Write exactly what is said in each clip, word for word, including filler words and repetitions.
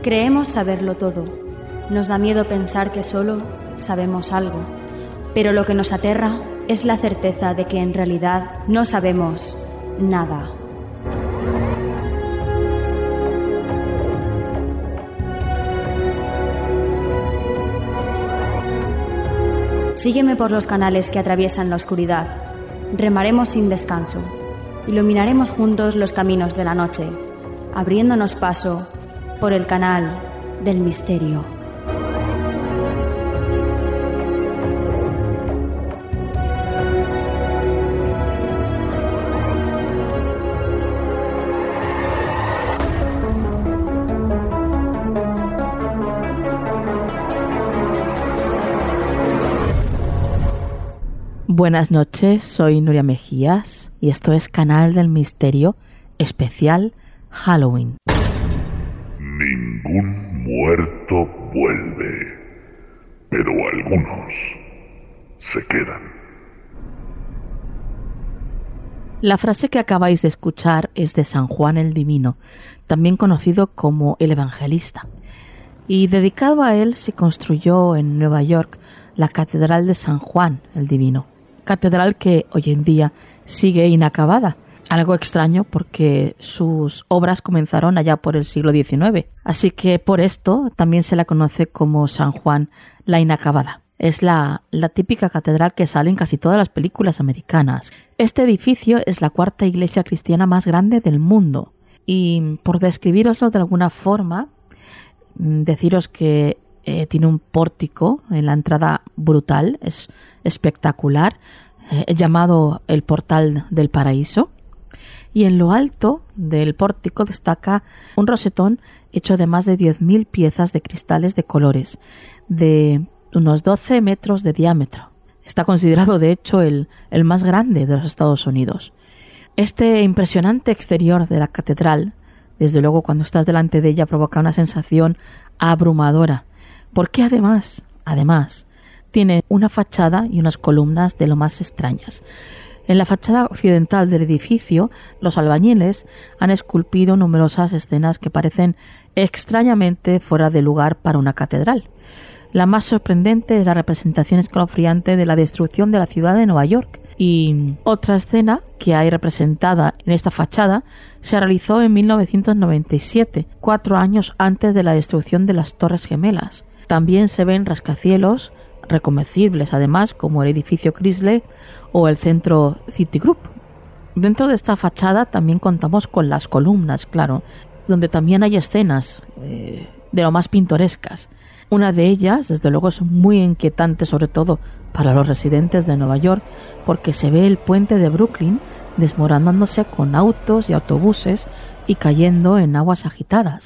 Creemos saberlo todo. Nos da miedo pensar que solo sabemos algo. Pero lo que nos aterra es la certeza de que en realidad no sabemos nada. Sígueme por los canales que atraviesan la oscuridad. Remaremos sin descanso. Iluminaremos juntos los caminos de la noche, abriéndonos paso por el canal del misterio. Buenas noches, soy Nuria Mejías y esto es Canal del Misterio, especial Halloween. Ningún muerto vuelve, pero algunos se quedan. La frase que acabáis de escuchar es de San Juan el Divino, también conocido como el Evangelista, y dedicado a él se construyó en Nueva York la Catedral de San Juan el Divino. Catedral que hoy en día sigue inacabada. Algo extraño porque sus obras comenzaron allá por el siglo diecinueve. Así que por esto también se la conoce como San Juan la Inacabada. Es la, la típica catedral que sale en casi todas las películas americanas. Este edificio es la cuarta iglesia cristiana más grande del mundo. Y por describiroslo de alguna forma, deciros que eh, tiene un pórtico en la entrada brutal, es espectacular, eh, llamado el Portal del Paraíso, y en lo alto del pórtico destaca un rosetón hecho de más de diez mil piezas de cristales de colores, de unos doce metros de diámetro. Está considerado de hecho el, el más grande de los Estados Unidos. Este impresionante exterior de la catedral, desde luego cuando estás delante de ella, provoca una sensación abrumadora, porque además, además, tiene una fachada y unas columnas de lo más extrañas. En la fachada occidental del edificio, los albañiles han esculpido numerosas escenas que parecen extrañamente fuera de lugar para una catedral. La más sorprendente es la representación escalofriante de la destrucción de la ciudad de Nueva York. Y otra escena que hay representada en esta fachada se realizó en mil novecientos noventa y siete, cuatro años antes de la destrucción de las Torres Gemelas. También se ven rascacielos reconocibles, además, como el edificio Chrysler o el centro Citigroup. Dentro de esta fachada también contamos con las columnas, claro, donde también hay escenas eh, de lo más pintorescas. Una de ellas, desde luego, es muy inquietante, sobre todo para los residentes de Nueva York, porque se ve el puente de Brooklyn desmoronándose con autos y autobuses y cayendo en aguas agitadas.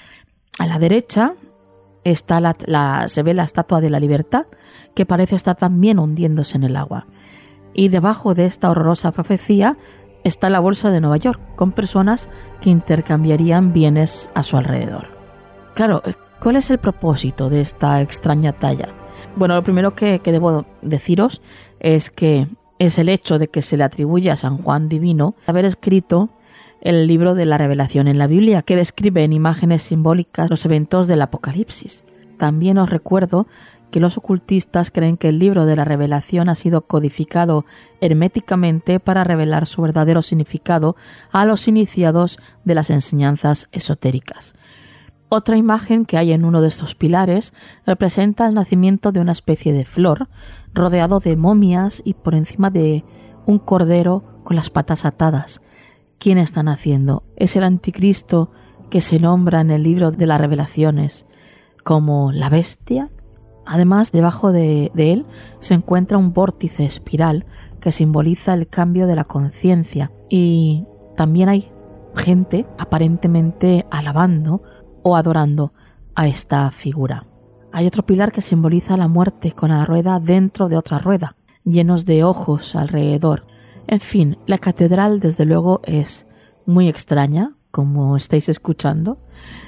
A la derecha está la, la, se ve la Estatua de la Libertad, que parece estar también hundiéndose en el agua. Y debajo de esta horrorosa profecía está la Bolsa de Nueva York, con personas que intercambiarían bienes a su alrededor. Claro, ¿cuál es el propósito de esta extraña talla? Bueno, lo primero que, que debo deciros es que es el hecho de que se le atribuye a San Juan Divino haber escrito el libro de la Revelación en la Biblia, que describe en imágenes simbólicas los eventos del Apocalipsis. También os recuerdo que los ocultistas creen que el libro de la Revelación ha sido codificado herméticamente para revelar su verdadero significado a los iniciados de las enseñanzas esotéricas. Otra imagen que hay en uno de estos pilares representa el nacimiento de una especie de flor, rodeado de momias y por encima de un cordero con las patas atadas. ¿Quién está naciendo? ¿Es el anticristo que se nombra en el libro de las Revelaciones como la bestia? Además, debajo de, de él se encuentra un vórtice espiral que simboliza el cambio de la conciencia, y también hay gente aparentemente alabando o adorando a esta figura. Hay otro pilar que simboliza la muerte con la rueda dentro de otra rueda, llenos de ojos alrededor. En fin, la catedral desde luego es muy extraña, como estáis escuchando,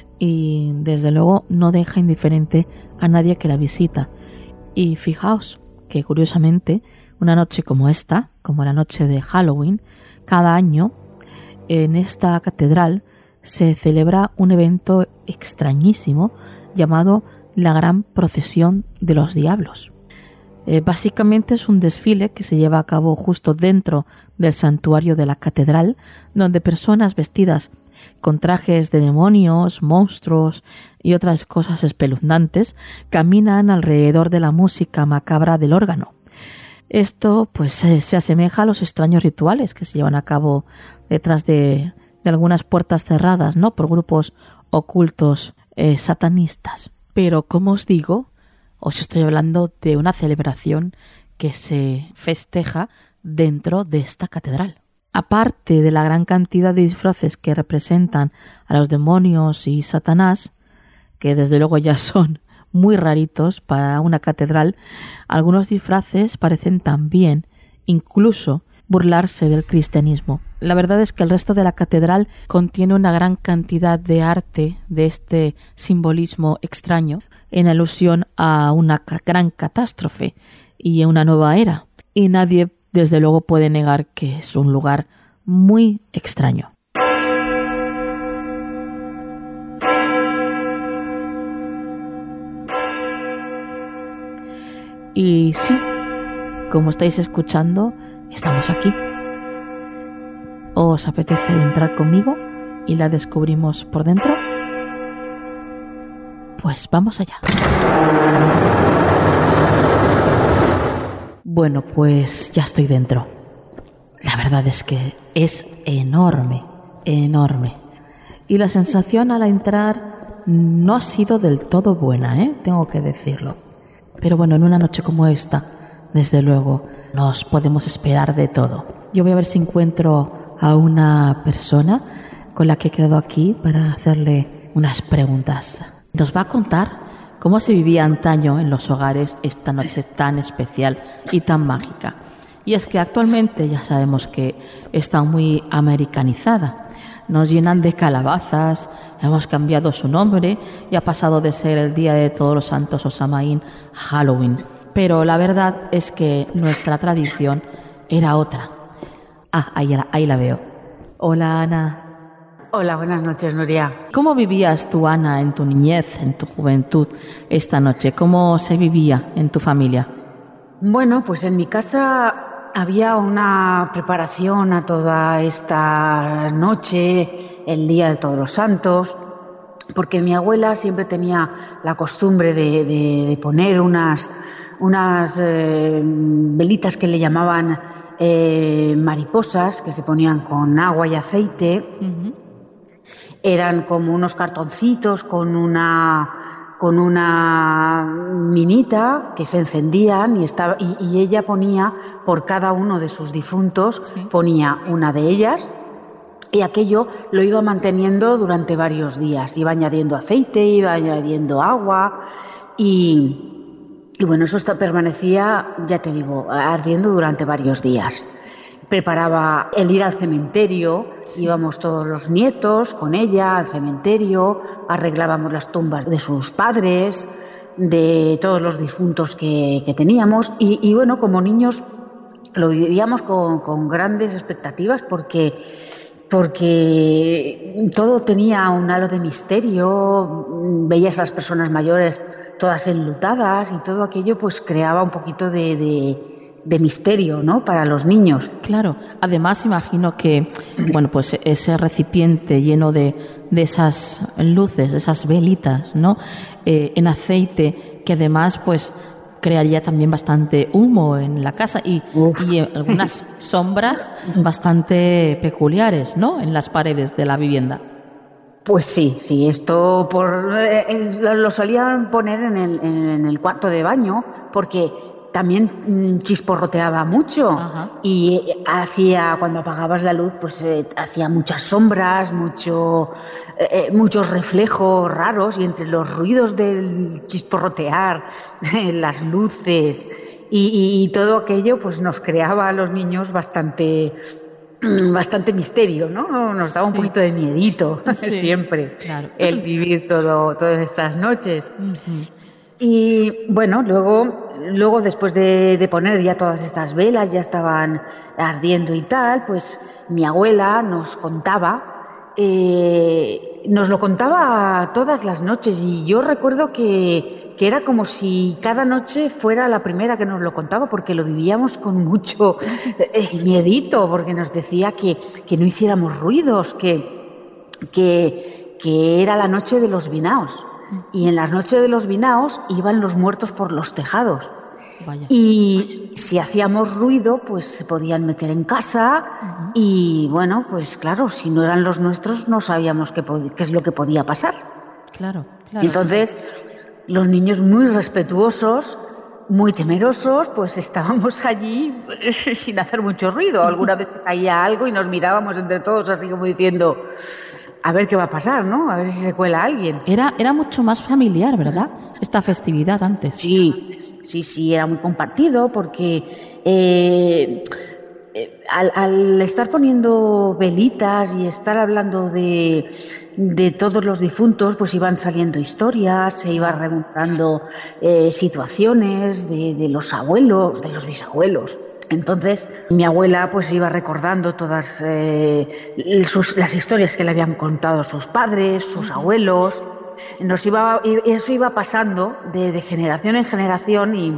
y desde luego no deja indiferente a nadie que la visita. Y fijaos que curiosamente una noche como esta, como la noche de Halloween, cada año en esta catedral se celebra un evento extrañísimo llamado la Gran Procesión de los Diablos. Eh, básicamente es un desfile que se lleva a cabo justo dentro del santuario de la catedral, donde personas vestidas con trajes de demonios, monstruos y otras cosas espeluznantes caminan alrededor de la música macabra del órgano. Esto pues eh, se asemeja a los extraños rituales que se llevan a cabo detrás de, de algunas puertas cerradas, ¿no?, por grupos ocultos eh, satanistas. Pero, como os digo, os estoy hablando de una celebración que se festeja dentro de esta catedral. Aparte de la gran cantidad de disfraces que representan a los demonios y Satanás, que desde luego ya son muy raritos para una catedral, algunos disfraces parecen también incluso burlarse del cristianismo. La verdad es que el resto de la catedral contiene una gran cantidad de arte de este simbolismo extraño en alusión a una gran catástrofe y a una nueva era. Y nadie, desde luego, puede negar que es un lugar muy extraño. Y sí, como estáis escuchando, estamos aquí. ¿Os apetece entrar conmigo y la descubrimos por dentro? Pues vamos allá. Bueno, pues ya estoy dentro. La verdad es que es enorme, enorme. Y la sensación al entrar no ha sido del todo buena, ¿eh? Tengo que decirlo. Pero bueno, en una noche como esta, desde luego, nos podemos esperar de todo. Yo voy a ver si encuentro a una persona con la que he quedado aquí para hacerle unas preguntas. Nos va a contar cómo se vivía antaño en los hogares esta noche tan especial y tan mágica. Y es que actualmente ya sabemos que está muy americanizada. Nos llenan de calabazas, hemos cambiado su nombre y ha pasado de ser el Día de Todos los Santos o Samhain a Halloween. Pero la verdad es que nuestra tradición era otra. Ah, ahí la, ahí la veo. Hola, Ana. Hola, buenas noches, Nuria. ¿Cómo vivías tú, Ana, en tu niñez, en tu juventud, esta noche? ¿Cómo se vivía en tu familia? Bueno, pues en mi casa había una preparación a toda esta noche, el Día de Todos los Santos, porque mi abuela siempre tenía la costumbre de, de, de poner unas, unas eh, velitas que le llamaban eh, mariposas, que se ponían con agua y aceite. Uh-huh. Eran como unos cartoncitos con una, con una minita que se encendían y, estaba, y, y ella ponía por cada uno de sus difuntos, sí. ponía una de ellas. Y aquello lo iba manteniendo durante varios días. Iba añadiendo aceite, iba añadiendo agua y, y bueno, eso está, permanecía, ya te digo, ardiendo durante varios días. Preparaba el ir al cementerio, íbamos todos los nietos con ella al cementerio, arreglábamos las tumbas de sus padres, de todos los difuntos que, que teníamos y, y bueno, como niños lo vivíamos con, con grandes expectativas porque... porque todo tenía un halo de misterio, veías a las personas mayores todas enlutadas y todo aquello pues creaba un poquito de, de, de misterio, ¿no?, para los niños. Claro, además imagino que bueno, pues ese recipiente lleno de, de esas luces, de esas velitas, ¿no?, eh, en aceite, que además pues crearía también bastante humo en la casa y, y algunas sombras bastante peculiares, ¿no?, en las paredes de la vivienda. Pues sí, sí, esto por, eh, lo solían poner en el, en el cuarto de baño porque también mm, chisporroteaba mucho. Ajá. Y hacía, cuando apagabas la luz, pues eh, hacía muchas sombras, mucho, eh, muchos reflejos raros y entre los ruidos del chisporrotear, las luces y, y todo aquello, pues nos creaba a los niños bastante, bastante misterio, ¿no? Nos daba un sí. poquito de miedito sí, siempre, claro. el vivir todo, todas estas noches. Uh-huh. Y bueno, luego, luego después de, de poner ya todas estas velas, ya estaban ardiendo y tal, pues mi abuela nos contaba eh, nos lo contaba todas las noches y yo recuerdo que, que era como si cada noche fuera la primera que nos lo contaba, porque lo vivíamos con mucho eh, miedito, porque nos decía que, que no hiciéramos ruidos, que, que, que era la noche de los vinaos. Y en la noche de los vinaos iban los muertos por los tejados. Vaya. Y si hacíamos ruido, pues se podían meter en casa. Uh-huh. Y bueno, pues claro, si no eran los nuestros, no sabíamos qué, pod- qué es lo que podía pasar. Claro, claro. Entonces, los niños muy respetuosos, muy temerosos, pues estábamos allí sin hacer mucho ruido. Alguna vez se caía algo y nos mirábamos entre todos así como diciendo, a ver qué va a pasar, ¿no? A ver si se cuela alguien. Era, era mucho más familiar, ¿verdad? Esta festividad antes. Sí, sí, sí, era muy compartido porque eh, eh, al, al estar poniendo velitas y estar hablando de, de todos los difuntos, pues iban saliendo historias, se iban remontando eh, situaciones de, de los abuelos, de los bisabuelos. Entonces mi abuela pues iba recordando todas eh, sus, las historias que le habían contado sus padres, sus abuelos. Nos iba, eso iba pasando de, de generación en generación y,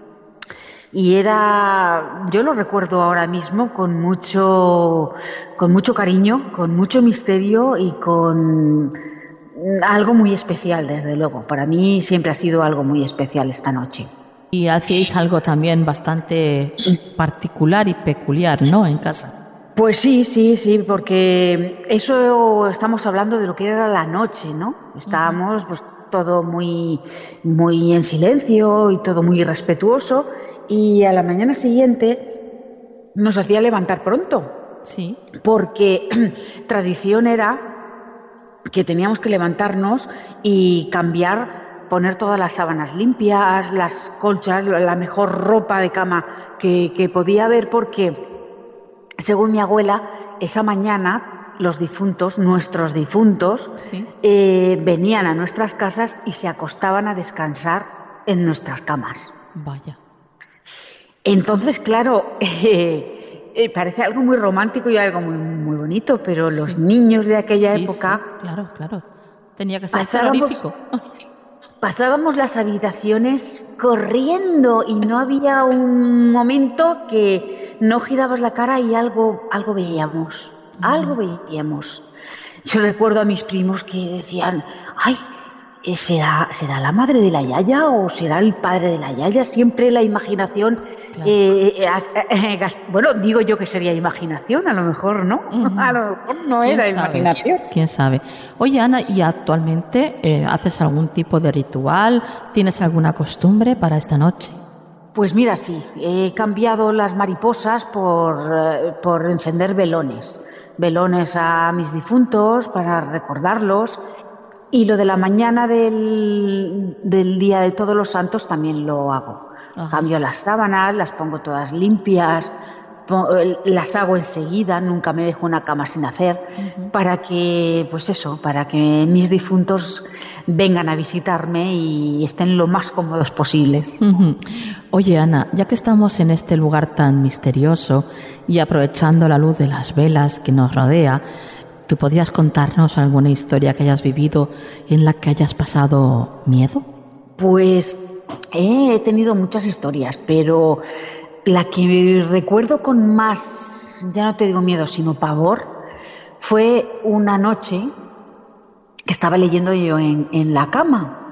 y era, yo lo recuerdo ahora mismo con mucho, con mucho cariño, con mucho misterio y con algo muy especial, desde luego. Para mí siempre ha sido algo muy especial esta noche. Y hacíais algo también bastante particular y peculiar, ¿no?, en casa. Pues sí, sí, sí, porque eso estamos hablando de lo que era la noche, ¿no? Estábamos pues todo muy, muy en silencio y todo muy respetuoso, y a la mañana siguiente nos hacía levantar pronto. Sí. Porque tradición era que teníamos que levantarnos y cambiar, poner todas las sábanas limpias, las colchas, la mejor ropa de cama que, que podía haber, porque según mi abuela, esa mañana los difuntos, nuestros difuntos, ¿sí?, eh, venían a nuestras casas y se acostaban a descansar en nuestras camas. Vaya. Entonces, claro, eh, eh, parece algo muy romántico y algo muy, muy bonito, pero sí, los niños de aquella sí, época... Sí, claro, claro. Tenía que ser pasábamos, terrorífico. Pasábamos las habitaciones corriendo y no había un momento que no girabas la cara y algo, algo veíamos, mm. algo veíamos. Yo recuerdo a mis primos que decían, ay, ¿será, será la madre de la yaya o será el padre de la yaya? Siempre la imaginación, claro. eh, eh, eh, eh, bueno, digo yo que sería imaginación, a lo mejor no, uh-huh. a lo mejor no era sabe? imaginación. ¿Quién sabe? Oye, Ana, ¿y actualmente eh, haces algún tipo de ritual? ¿Tienes alguna costumbre para esta noche? Pues mira, sí, he cambiado las mariposas por, eh, por encender velones, velones a mis difuntos para recordarlos. Y lo de la mañana del, del Día de Todos los Santos también lo hago. Ajá. Cambio las sábanas, las pongo todas limpias, pongo, las hago enseguida, nunca me dejo una cama sin hacer, uh-huh. para que, pues eso, para que mis difuntos vengan a visitarme y estén lo más cómodos posibles. Uh-huh. Oye, Ana, ya que estamos en este lugar tan misterioso y aprovechando la luz de las velas que nos rodea, ¿tú podrías contarnos alguna historia que hayas vivido en la que hayas pasado miedo? Pues he tenido muchas historias, pero la que recuerdo con más, ya no te digo miedo, sino pavor, fue una noche que estaba leyendo yo en, en la cama,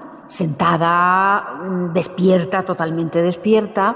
sentada, despierta, totalmente despierta,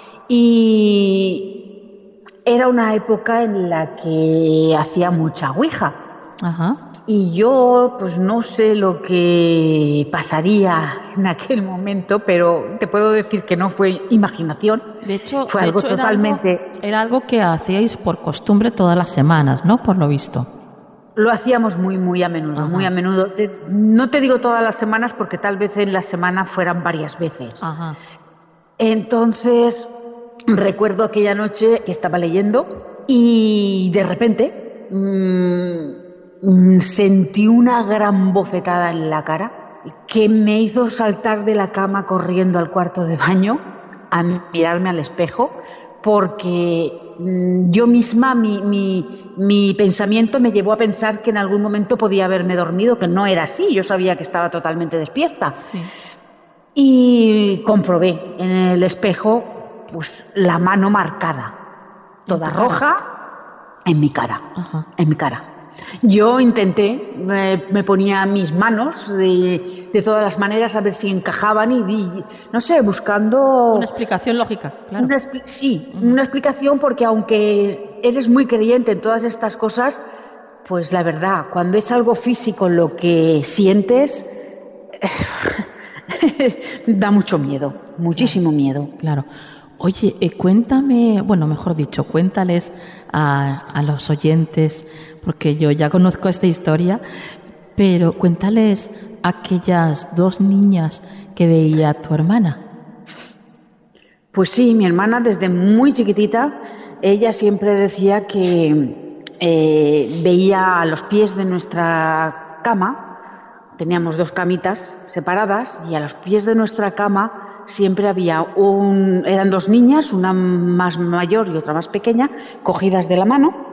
y era una época en la que hacía mucha ouija. Ajá. Y yo pues no sé lo que pasaría en aquel momento, pero te puedo decir que no fue imaginación. De hecho, fue de algo hecho totalmente... Era algo, era algo que hacíais por costumbre todas las semanas, ¿no? Por lo visto. Lo hacíamos muy, muy a menudo, Ajá. muy a menudo. No te digo todas las semanas porque tal vez en la semana fueran varias veces. Ajá. Entonces, recuerdo aquella noche que estaba leyendo y de repente... Mmm, sentí una gran bofetada en la cara que me hizo saltar de la cama corriendo al cuarto de baño a mirarme al espejo, porque mmm, yo misma, mi, mi, mi pensamiento me llevó a pensar que en algún momento podía haberme dormido, que no era así, yo sabía que estaba totalmente despierta. Sí. Y comprobé en el espejo pues la mano marcada, toda roja, en mi cara, Ajá. en mi cara. Yo intenté, me, me ponía mis manos de, de todas las maneras a ver si encajaban y, y no sé, buscando... Una explicación lógica, claro. Una, sí, uh-huh. una explicación, porque aunque eres muy creyente en todas estas cosas, pues la verdad, cuando es algo físico lo que sientes, da mucho miedo, muchísimo claro. miedo. Claro. Oye, eh, cuéntame, bueno, mejor dicho, cuéntales a, a los oyentes, porque yo ya conozco esta historia, pero cuéntales a aquellas dos niñas que veía tu hermana. Pues sí, mi hermana desde muy chiquitita, ella siempre decía que eh, veía a los pies de nuestra cama, teníamos dos camitas separadas, y a los pies de nuestra cama siempre había un, eran dos niñas, una más mayor y otra más pequeña, cogidas de la mano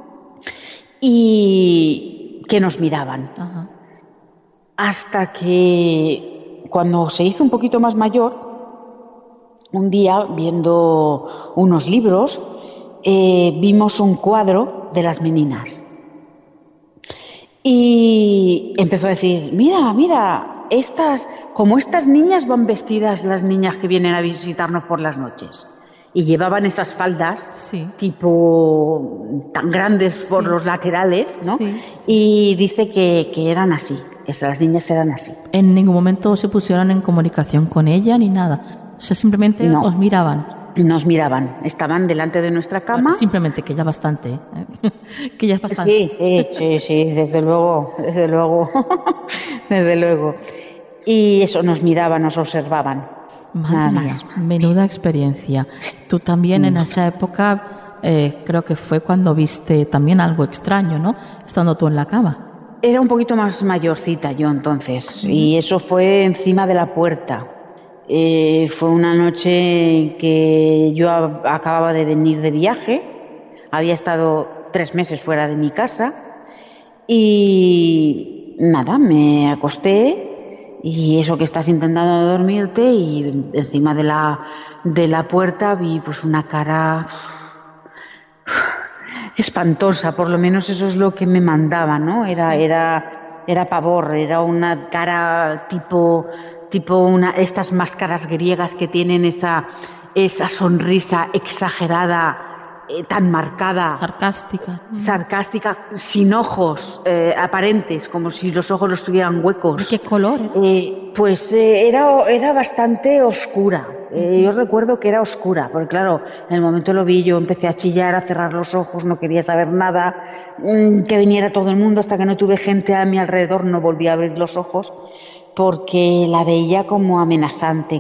y que nos miraban. Ajá. Hasta que cuando se hizo un poquito más mayor, un día viendo unos libros, eh, vimos un cuadro de las meninas y empezó a decir, mira, mira, estas, como estas niñas van vestidas, las niñas que vienen a visitarnos por las noches, y llevaban esas faldas, sí. tipo tan grandes por sí. los laterales, ¿no? Sí, sí. Y dice que, que eran así, esas niñas eran así. En ningún momento se pusieron en comunicación con ella ni nada, o sea, simplemente no. os miraban. Nos miraban, estaban delante de nuestra cama. Bueno, simplemente, que ya bastante, ¿eh? que ya es bastante. Sí, sí, sí, sí, desde luego, desde luego, desde luego. Y eso, nos miraban, nos observaban. Madre nada mía, más. menuda experiencia. Tú también en esa época, eh, creo que fue cuando viste también algo extraño, ¿no? Estando tú en la cama. Era un poquito más mayorcita yo entonces, y eso fue encima de la puerta. Eh, fue una noche que yo a, acababa de venir de viaje, había estado tres meses fuera de mi casa y nada, me acosté y eso que estás intentando dormirte y encima de la, de la puerta vi pues una cara espantosa, por lo menos eso es lo que me mandaba, ¿no? Era, era, era pavor, era una cara tipo... tipo una estas máscaras griegas que tienen esa, esa sonrisa exagerada, eh, tan marcada. Sarcástica. Sarcástica, sin ojos eh, aparentes, como si los ojos los tuvieran huecos. ¿De qué color era? Eh, pues eh, era, era bastante oscura. Eh, yo recuerdo que era oscura, porque claro, en el momento lo vi, yo empecé a chillar, a cerrar los ojos, no quería saber nada, mmm, que viniera todo el mundo, hasta que no tuve gente a mi alrededor, no volví a abrir los ojos, porque la veía como amenazante,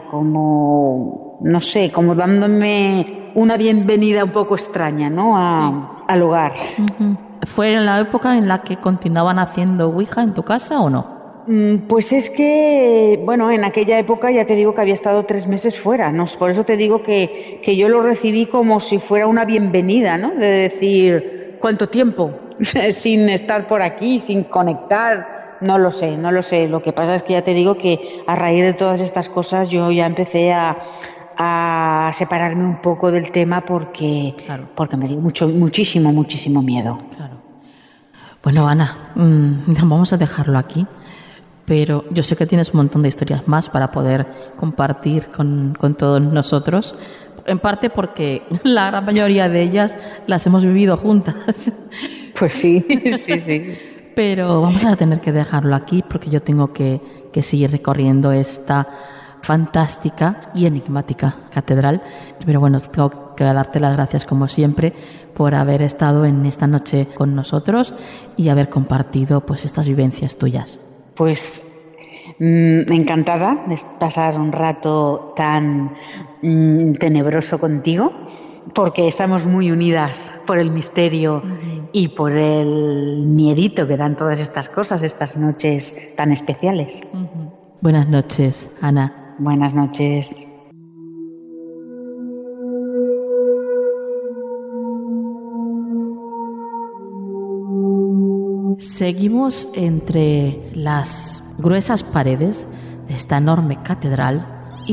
como, no sé, como dándome una bienvenida un poco extraña, ¿no? A, sí. al hogar. Uh-huh. ¿Fue en la época en la que continuaban haciendo Ouija en tu casa o no? Pues es que, bueno, en aquella época ya te digo que había estado tres meses fuera, ¿no? Por eso te digo que, que yo lo recibí como si fuera una bienvenida, ¿no? De decir, ¿cuánto tiempo? Sin estar por aquí, sin conectar. No lo sé, no lo sé. Lo que pasa es que ya te digo que a raíz de todas estas cosas yo ya empecé a, a separarme un poco del tema porque, claro. porque me dio mucho, muchísimo, muchísimo miedo. Claro. Bueno, Ana, mmm, vamos a dejarlo aquí, pero yo sé que tienes un montón de historias más para poder compartir con, con todos nosotros, en parte porque la gran mayoría de ellas las hemos vivido juntas. Pues sí, sí, sí. Pero vamos a tener que dejarlo aquí porque yo tengo que, que seguir recorriendo esta fantástica y enigmática catedral. Pero bueno, tengo que darte las gracias como siempre por haber estado en esta noche con nosotros y haber compartido pues estas vivencias tuyas. Pues mmm, encantada de pasar un rato tan mmm, tenebroso contigo, porque estamos muy unidas por el misterio uh-huh. y por el miedito que dan todas estas cosas, estas noches tan especiales. Uh-huh. Buenas noches, Ana. Buenas noches. Seguimos entre las gruesas paredes de esta enorme catedral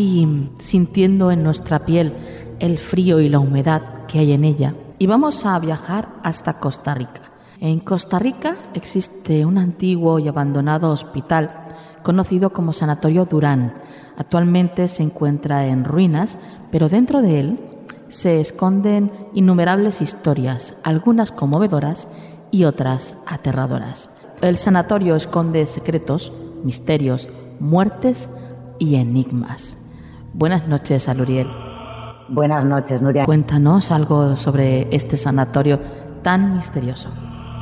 y sintiendo en nuestra piel el frío y la humedad que hay en ella. Y vamos a viajar hasta Costa Rica. En Costa Rica existe un antiguo y abandonado hospital conocido como Sanatorio Durán. Actualmente se encuentra en ruinas, pero dentro de él se esconden innumerables historias, algunas conmovedoras y otras aterradoras. El sanatorio esconde secretos, misterios, muertes y enigmas. Buenas noches, Aluriel. Buenas noches, Nuria. Cuéntanos algo sobre este sanatorio tan misterioso.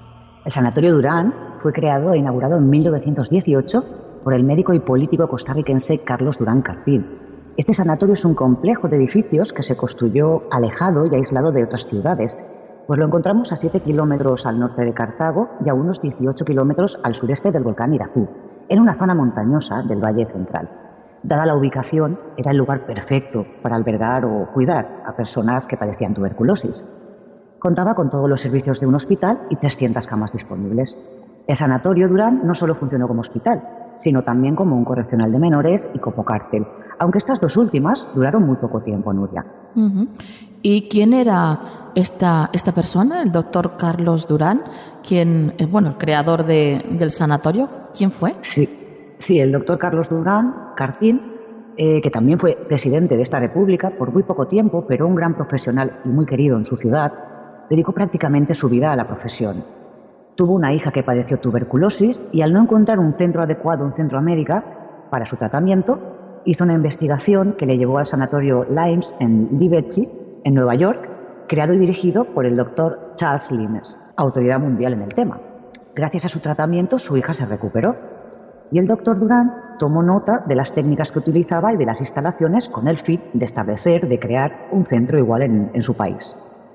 El Sanatorio Durán fue creado e inaugurado en mil novecientos dieciocho por el médico y político costarricense Carlos Durán Carpín. Este sanatorio es un complejo de edificios que se construyó alejado y aislado de otras ciudades, pues lo encontramos a siete kilómetros al norte de Cartago y a unos dieciocho kilómetros al sureste del volcán Irazú, en una zona montañosa del Valle Central. Dada la ubicación, era el lugar perfecto para albergar o cuidar a personas que padecían tuberculosis. Contaba con todos los servicios de un hospital y trescientas camas disponibles. El Sanatorio Durán no solo funcionó como hospital, sino también como un correccional de menores y como cárcel, aunque estas dos últimas duraron muy poco tiempo, Nuria. Uh-huh. ¿Y quién era esta, esta persona, el doctor Carlos Durán, quien es, bueno, el creador de, del sanatorio? ¿Quién fue? Sí, sí, el doctor Carlos Durán Carpín, eh, que también fue presidente de esta república por muy poco tiempo, pero un gran profesional y muy querido en su ciudad, dedicó prácticamente su vida a la profesión. Tuvo una hija que padeció tuberculosis y al no encontrar un centro adecuado en Centroamérica para su tratamiento, hizo una investigación que le llevó al sanatorio Limes en Liberty, en Nueva York, creado y dirigido por el doctor Charles Limes, autoridad mundial en el tema. Gracias a su tratamiento, su hija se recuperó. Y el doctor Durán tomó nota de las técnicas que utilizaba y de las instalaciones con el fin de establecer, de crear un centro igual en, en su país.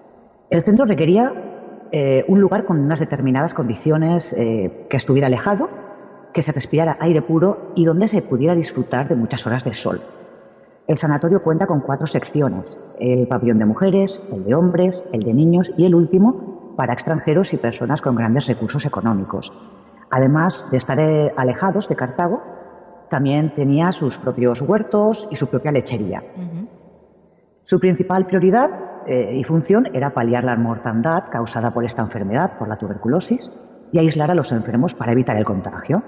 El centro requería eh, un lugar con unas determinadas condiciones, eh, que estuviera alejado, que se respirara aire puro y donde se pudiera disfrutar de muchas horas de sol. El sanatorio cuenta con cuatro secciones: el pabellón de mujeres, el de hombres, el de niños y el último para extranjeros y personas con grandes recursos económicos. Además de estar eh, alejados de Cartago, también tenía sus propios huertos y su propia lechería. Uh-huh. Su principal prioridad eh, y función era paliar la mortandad causada por esta enfermedad, por la tuberculosis, y aislar a los enfermos para evitar el contagio.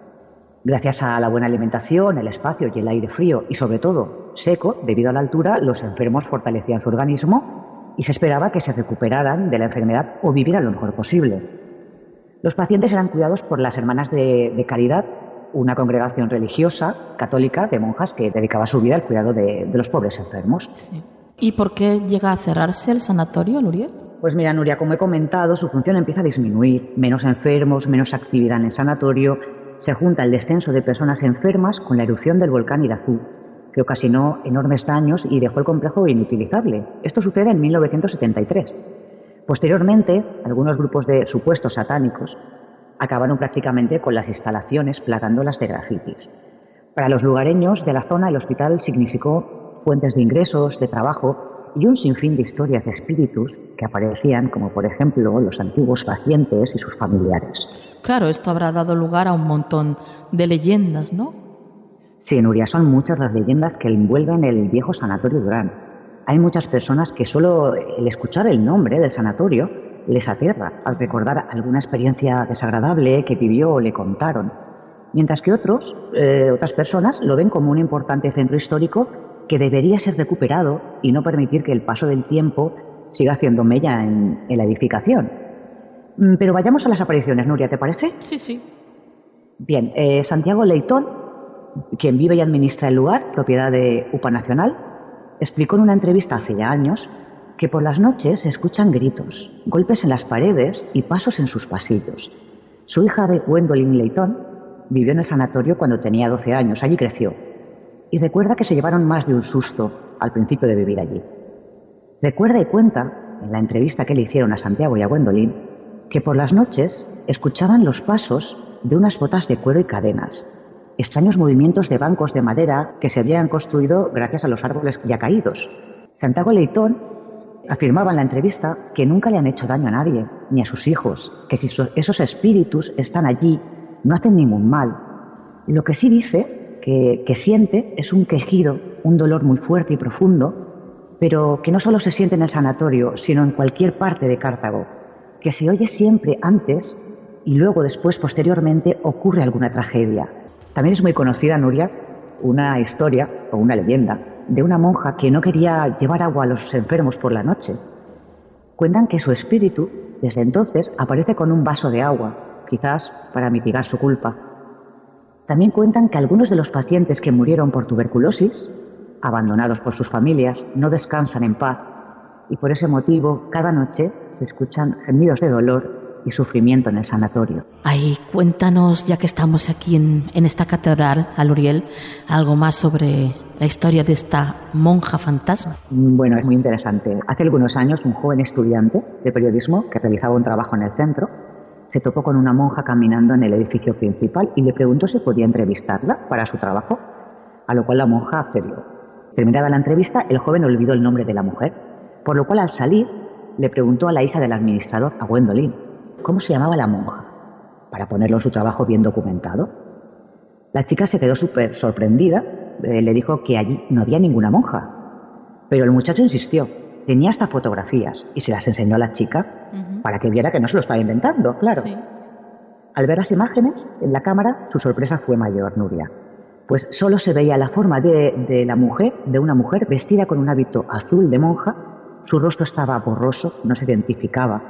Gracias a la buena alimentación, el espacio y el aire frío y sobre todo seco, debido a la altura, los enfermos fortalecían su organismo y se esperaba que se recuperaran de la enfermedad o vivieran lo mejor posible. Los pacientes eran cuidados por las Hermanas de, de Caridad, una congregación religiosa católica de monjas que dedicaba su vida al cuidado de, de los pobres enfermos. Sí. ¿Y por qué llega a cerrarse el sanatorio, Luriel? Pues mira, Nuria, como he comentado, su función empieza a disminuir. Menos enfermos, menos actividad en el sanatorio. Se junta el descenso de personas enfermas con la erupción del volcán Irazú, que ocasionó enormes daños y dejó el complejo inutilizable. Esto sucede en mil novecientos setenta y tres. Posteriormente, algunos grupos de supuestos satánicos acabaron prácticamente con las instalaciones, plagándolas de grafitis. Para los lugareños de la zona, el hospital significó fuentes de ingresos, de trabajo y un sinfín de historias de espíritus que aparecían, como por ejemplo los antiguos pacientes y sus familiares. Claro, esto habrá dado lugar a un montón de leyendas, ¿no? Sí, Nuria, son muchas las leyendas que envuelven el viejo sanatorio Durán. Hay muchas personas que solo el escuchar el nombre del sanatorio les aterra al recordar alguna experiencia desagradable que vivió o le contaron, mientras que otros, eh, otras personas lo ven como un importante centro histórico que debería ser recuperado y no permitir que el paso del tiempo siga haciendo mella en, en la edificación. Pero vayamos a las apariciones, Nuria, ¿te parece? Sí, sí. Bien, eh, Santiago Leitón, quien vive y administra el lugar, propiedad de U P A Nacional, explicó en una entrevista hace ya años que por las noches se escuchan gritos, golpes en las paredes y pasos en sus pasillos. Su hija Gwendolyn Leitón vivió en el sanatorio cuando tenía doce años, allí creció, y recuerda que se llevaron más de un susto al principio de vivir allí. Recuerda y cuenta, en la entrevista que le hicieron a Santiago y a Gwendolyn, que por las noches escuchaban los pasos de unas botas de cuero y cadenas, extraños movimientos de bancos de madera que se habían construido gracias a los árboles ya caídos. Santiago Leitón afirmaba en la entrevista que nunca le han hecho daño a nadie, ni a sus hijos, que si esos espíritus están allí, no hacen ningún mal. Lo que sí dice que, que siente es un quejido, un dolor muy fuerte y profundo, pero que no solo se siente en el sanatorio, sino en cualquier parte de Cartago, que se oye siempre antes y luego después, posteriormente, ocurre alguna tragedia. También es muy conocida, Nuria, una historia o una leyenda de una monja que no quería llevar agua a los enfermos por la noche. Cuentan que su espíritu, desde entonces, aparece con un vaso de agua, quizás para mitigar su culpa. También cuentan que algunos de los pacientes que murieron por tuberculosis, abandonados por sus familias, no descansan en paz y por ese motivo cada noche se escuchan gemidos de dolor y sufrimiento en el sanatorio. Ay, cuéntanos, ya que estamos aquí en, en esta catedral, Aluriel, algo más sobre la historia de esta monja fantasma. Bueno, es muy interesante. Hace algunos años un joven estudiante de periodismo que realizaba un trabajo en el centro se topó con una monja caminando en el edificio principal y le preguntó si podía entrevistarla para su trabajo, a lo cual la monja accedió. Terminada la entrevista, el joven olvidó el nombre de la mujer, por lo cual al salir le preguntó a la hija del administrador, a Gwendolyn, cómo se llamaba la monja, para ponerlo en su trabajo bien documentado. La chica se quedó súper sorprendida, eh, le dijo que allí no había ninguna monja, pero el muchacho insistió, tenía hasta fotografías y se las enseñó a la chica uh-huh. para que viera que no se lo estaba inventando, claro. Sí. Al ver las imágenes en la cámara, su sorpresa fue mayor, Nuria, pues solo se veía la forma de, de la mujer, de una mujer vestida con un hábito azul de monja. Su rostro estaba borroso, no se identificaba.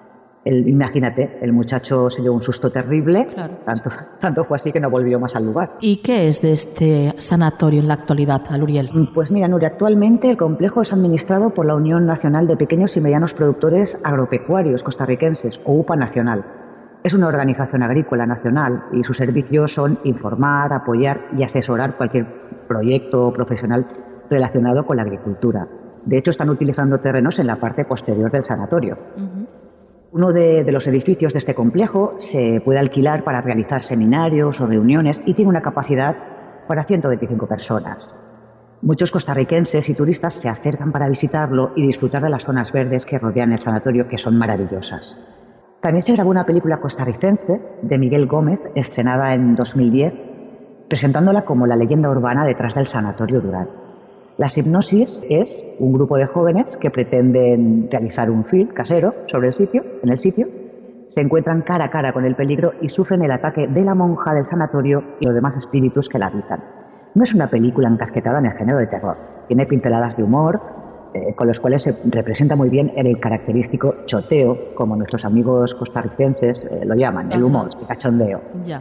El, imagínate, el muchacho se dio un susto terrible, claro. tanto, tanto fue así que no volvió más al lugar. ¿Y qué es de este sanatorio en la actualidad, Aluriel? Pues mira, Nuria, actualmente el complejo es administrado por la Unión Nacional de Pequeños y Medianos Productores Agropecuarios Costarricenses, o U P A Nacional. Es una organización agrícola nacional y sus servicios son informar, apoyar y asesorar cualquier proyecto profesional relacionado con la agricultura. De hecho, están utilizando terrenos en la parte posterior del sanatorio. Uh-huh. Uno de, de los edificios de este complejo se puede alquilar para realizar seminarios o reuniones y tiene una capacidad para ciento veinticinco personas. Muchos costarricenses y turistas se acercan para visitarlo y disfrutar de las zonas verdes que rodean el sanatorio, que son maravillosas. También se grabó una película costarricense de Miguel Gómez, estrenada en dos mil diez, presentándola como la leyenda urbana detrás del Sanatorio Durán. La Hipnosis es un grupo de jóvenes que pretenden realizar un film casero sobre el sitio, en el sitio, se encuentran cara a cara con el peligro y sufren el ataque de la monja del sanatorio y los demás espíritus que la habitan. No es una película encasquetada en el género de terror, tiene pinceladas de humor, eh, con los cuales se representa muy bien el característico choteo, como nuestros amigos costarricenses eh, lo llaman, el humor, el cachondeo. Ya.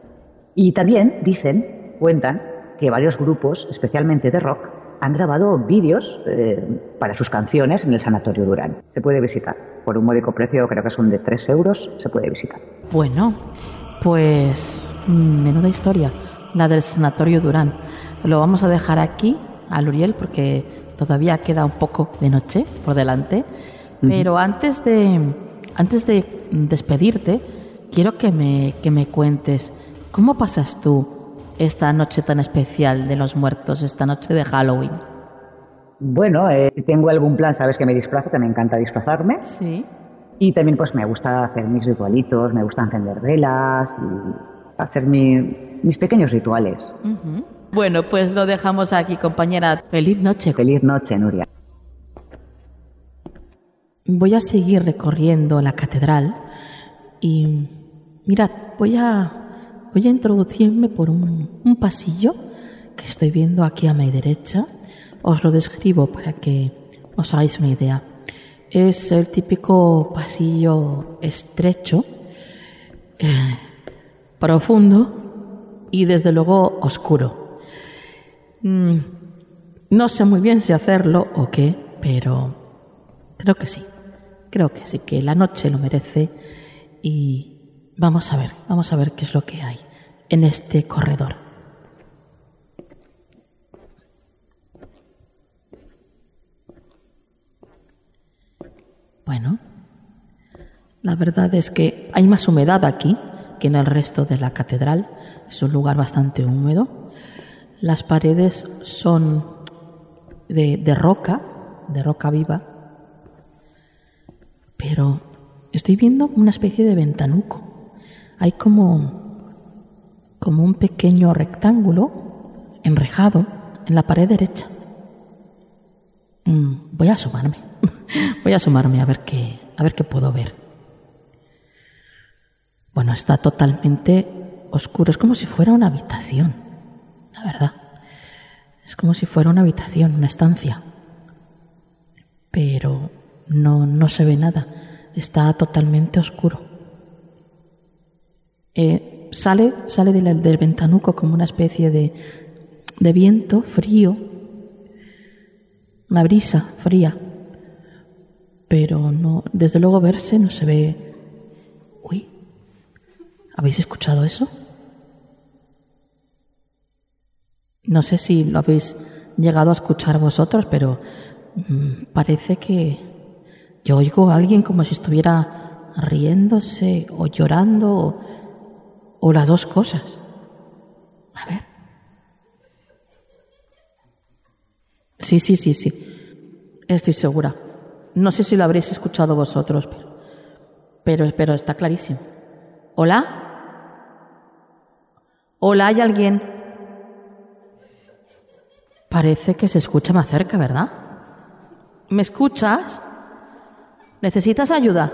Y también dicen, cuentan, que varios grupos, especialmente de rock, han grabado vídeos eh, para sus canciones en el Sanatorio Durán. Se puede visitar. Por un módico precio, creo que son de tres euros, se puede visitar. Bueno, pues menuda historia, la del Sanatorio Durán. Lo vamos a dejar aquí, a Aluriel, porque todavía queda un poco de noche por delante. Uh-huh. Pero antes de, antes de despedirte, quiero que me, que me cuentes cómo pasas tú esta noche tan especial de los muertos, esta noche de Halloween. Bueno, eh, tengo algún plan, sabes que me disfrazo, que me encanta disfrazarme. Sí. Y también pues me gusta hacer mis ritualitos, me gusta encender velas y hacer mi, mis pequeños rituales. Uh-huh. Bueno, pues lo dejamos aquí, compañera. Feliz noche. Feliz noche, Nuria. Voy a seguir recorriendo la catedral y mirad, voy a Voy a introducirme por un, un pasillo que estoy viendo aquí a mi derecha. Os lo describo para que os hagáis una idea. Es el típico pasillo estrecho, eh, profundo y desde luego oscuro. Mm, no sé muy bien si hacerlo o qué, pero creo que sí. Creo que sí, que la noche lo merece y Vamos a ver, vamos a ver qué es lo que hay en este corredor. Bueno, la verdad es que hay más humedad aquí que en el resto de la catedral. Es un lugar bastante húmedo. Las paredes son de, de roca, de roca viva. pero estoy viendo una especie de ventanuco. Hay como, como un pequeño rectángulo enrejado en la pared derecha. Mm, voy a asomarme. Voy a asomarme a ver qué, a ver qué puedo ver. Bueno, está totalmente oscuro. Es como si fuera una habitación, la verdad. Es como si fuera una habitación, una estancia. Pero no, no se ve nada. Está totalmente oscuro. Eh, sale sale del, del ventanuco como una especie de, de viento frío, una brisa fría. Pero no, desde luego verse no se ve. Uy, ¿habéis escuchado eso? No sé si lo habéis llegado a escuchar vosotros, pero mmm, parece que yo oigo a alguien como si estuviera riéndose o llorando o, o las dos cosas. A ver. Sí, sí, sí, sí. Estoy segura. No sé si lo habréis escuchado vosotros, pero, pero, pero está clarísimo. ¿Hola? ¿Hola? ¿Hay alguien? Parece que se escucha más cerca, ¿verdad? ¿Me escuchas? ¿Necesitas ayuda?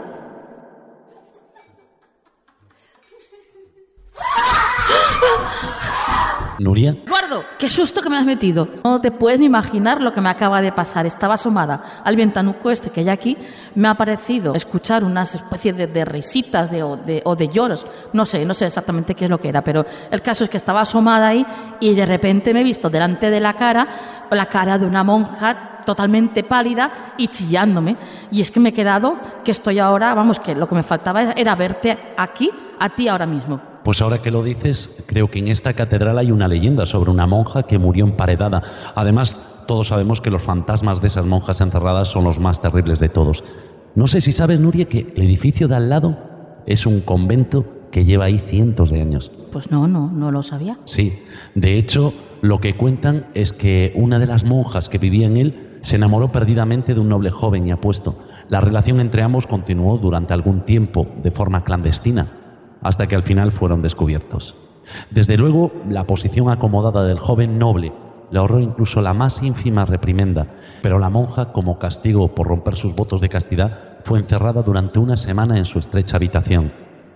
¿Nuria? ¡Eduardo! ¡Qué susto que me has metido! No te puedes ni imaginar lo que me acaba de pasar. Estaba asomada al ventanuco este que hay aquí. Me ha parecido escuchar unas especies de, de risitas de, o, de, o de lloros. No sé, no sé exactamente qué es lo que era, pero el caso es que estaba asomada ahí y de repente me he visto delante de la cara, la cara de una monja totalmente pálida y chillándome. Y es que me he quedado que estoy ahora, vamos, que lo que me faltaba era verte aquí, a ti ahora mismo. Pues ahora que lo dices, creo que en esta catedral hay una leyenda sobre una monja que murió emparedada. Además, todos sabemos que los fantasmas de esas monjas encerradas son los más terribles de todos. No sé si sabes, Nuria, que el edificio de al lado es un convento que lleva ahí cientos de años. Pues no, no, no lo sabía. Sí, de hecho, lo que cuentan es que una de las monjas que vivía en él se enamoró perdidamente de un noble joven y apuesto. La relación entre ambos continuó durante algún tiempo de forma clandestina, hasta que al final fueron descubiertos. Desde luego, la posición acomodada del joven noble le ahorró incluso la más ínfima reprimenda, pero la monja, como castigo por romper sus votos de castidad, fue encerrada durante una semana en su estrecha habitación.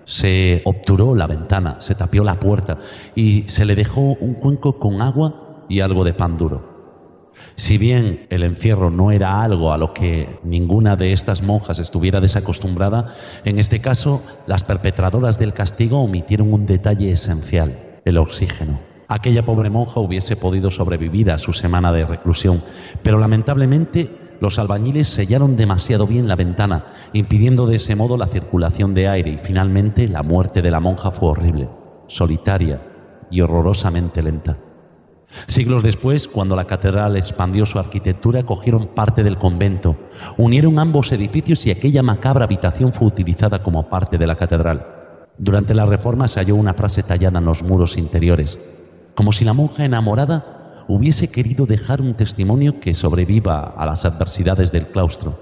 Se obturó la ventana, se tapió la puerta y se le dejó un cuenco con agua y algo de pan duro. Si bien el encierro no era algo a lo que ninguna de estas monjas estuviera desacostumbrada, en este caso las perpetradoras del castigo omitieron un detalle esencial: el oxígeno. Aquella pobre monja hubiese podido sobrevivir a su semana de reclusión, pero lamentablemente los albañiles sellaron demasiado bien la ventana, impidiendo de ese modo la circulación de aire, y finalmente la muerte de la monja fue horrible, solitaria y horrorosamente lenta. Siglos después, cuando la catedral expandió su arquitectura, cogieron parte del convento, unieron ambos edificios y aquella macabra habitación fue utilizada como parte de la catedral. Durante la reforma se halló una frase tallada en los muros interiores, como si la monja enamorada hubiese querido dejar un testimonio que sobreviva a las adversidades del claustro.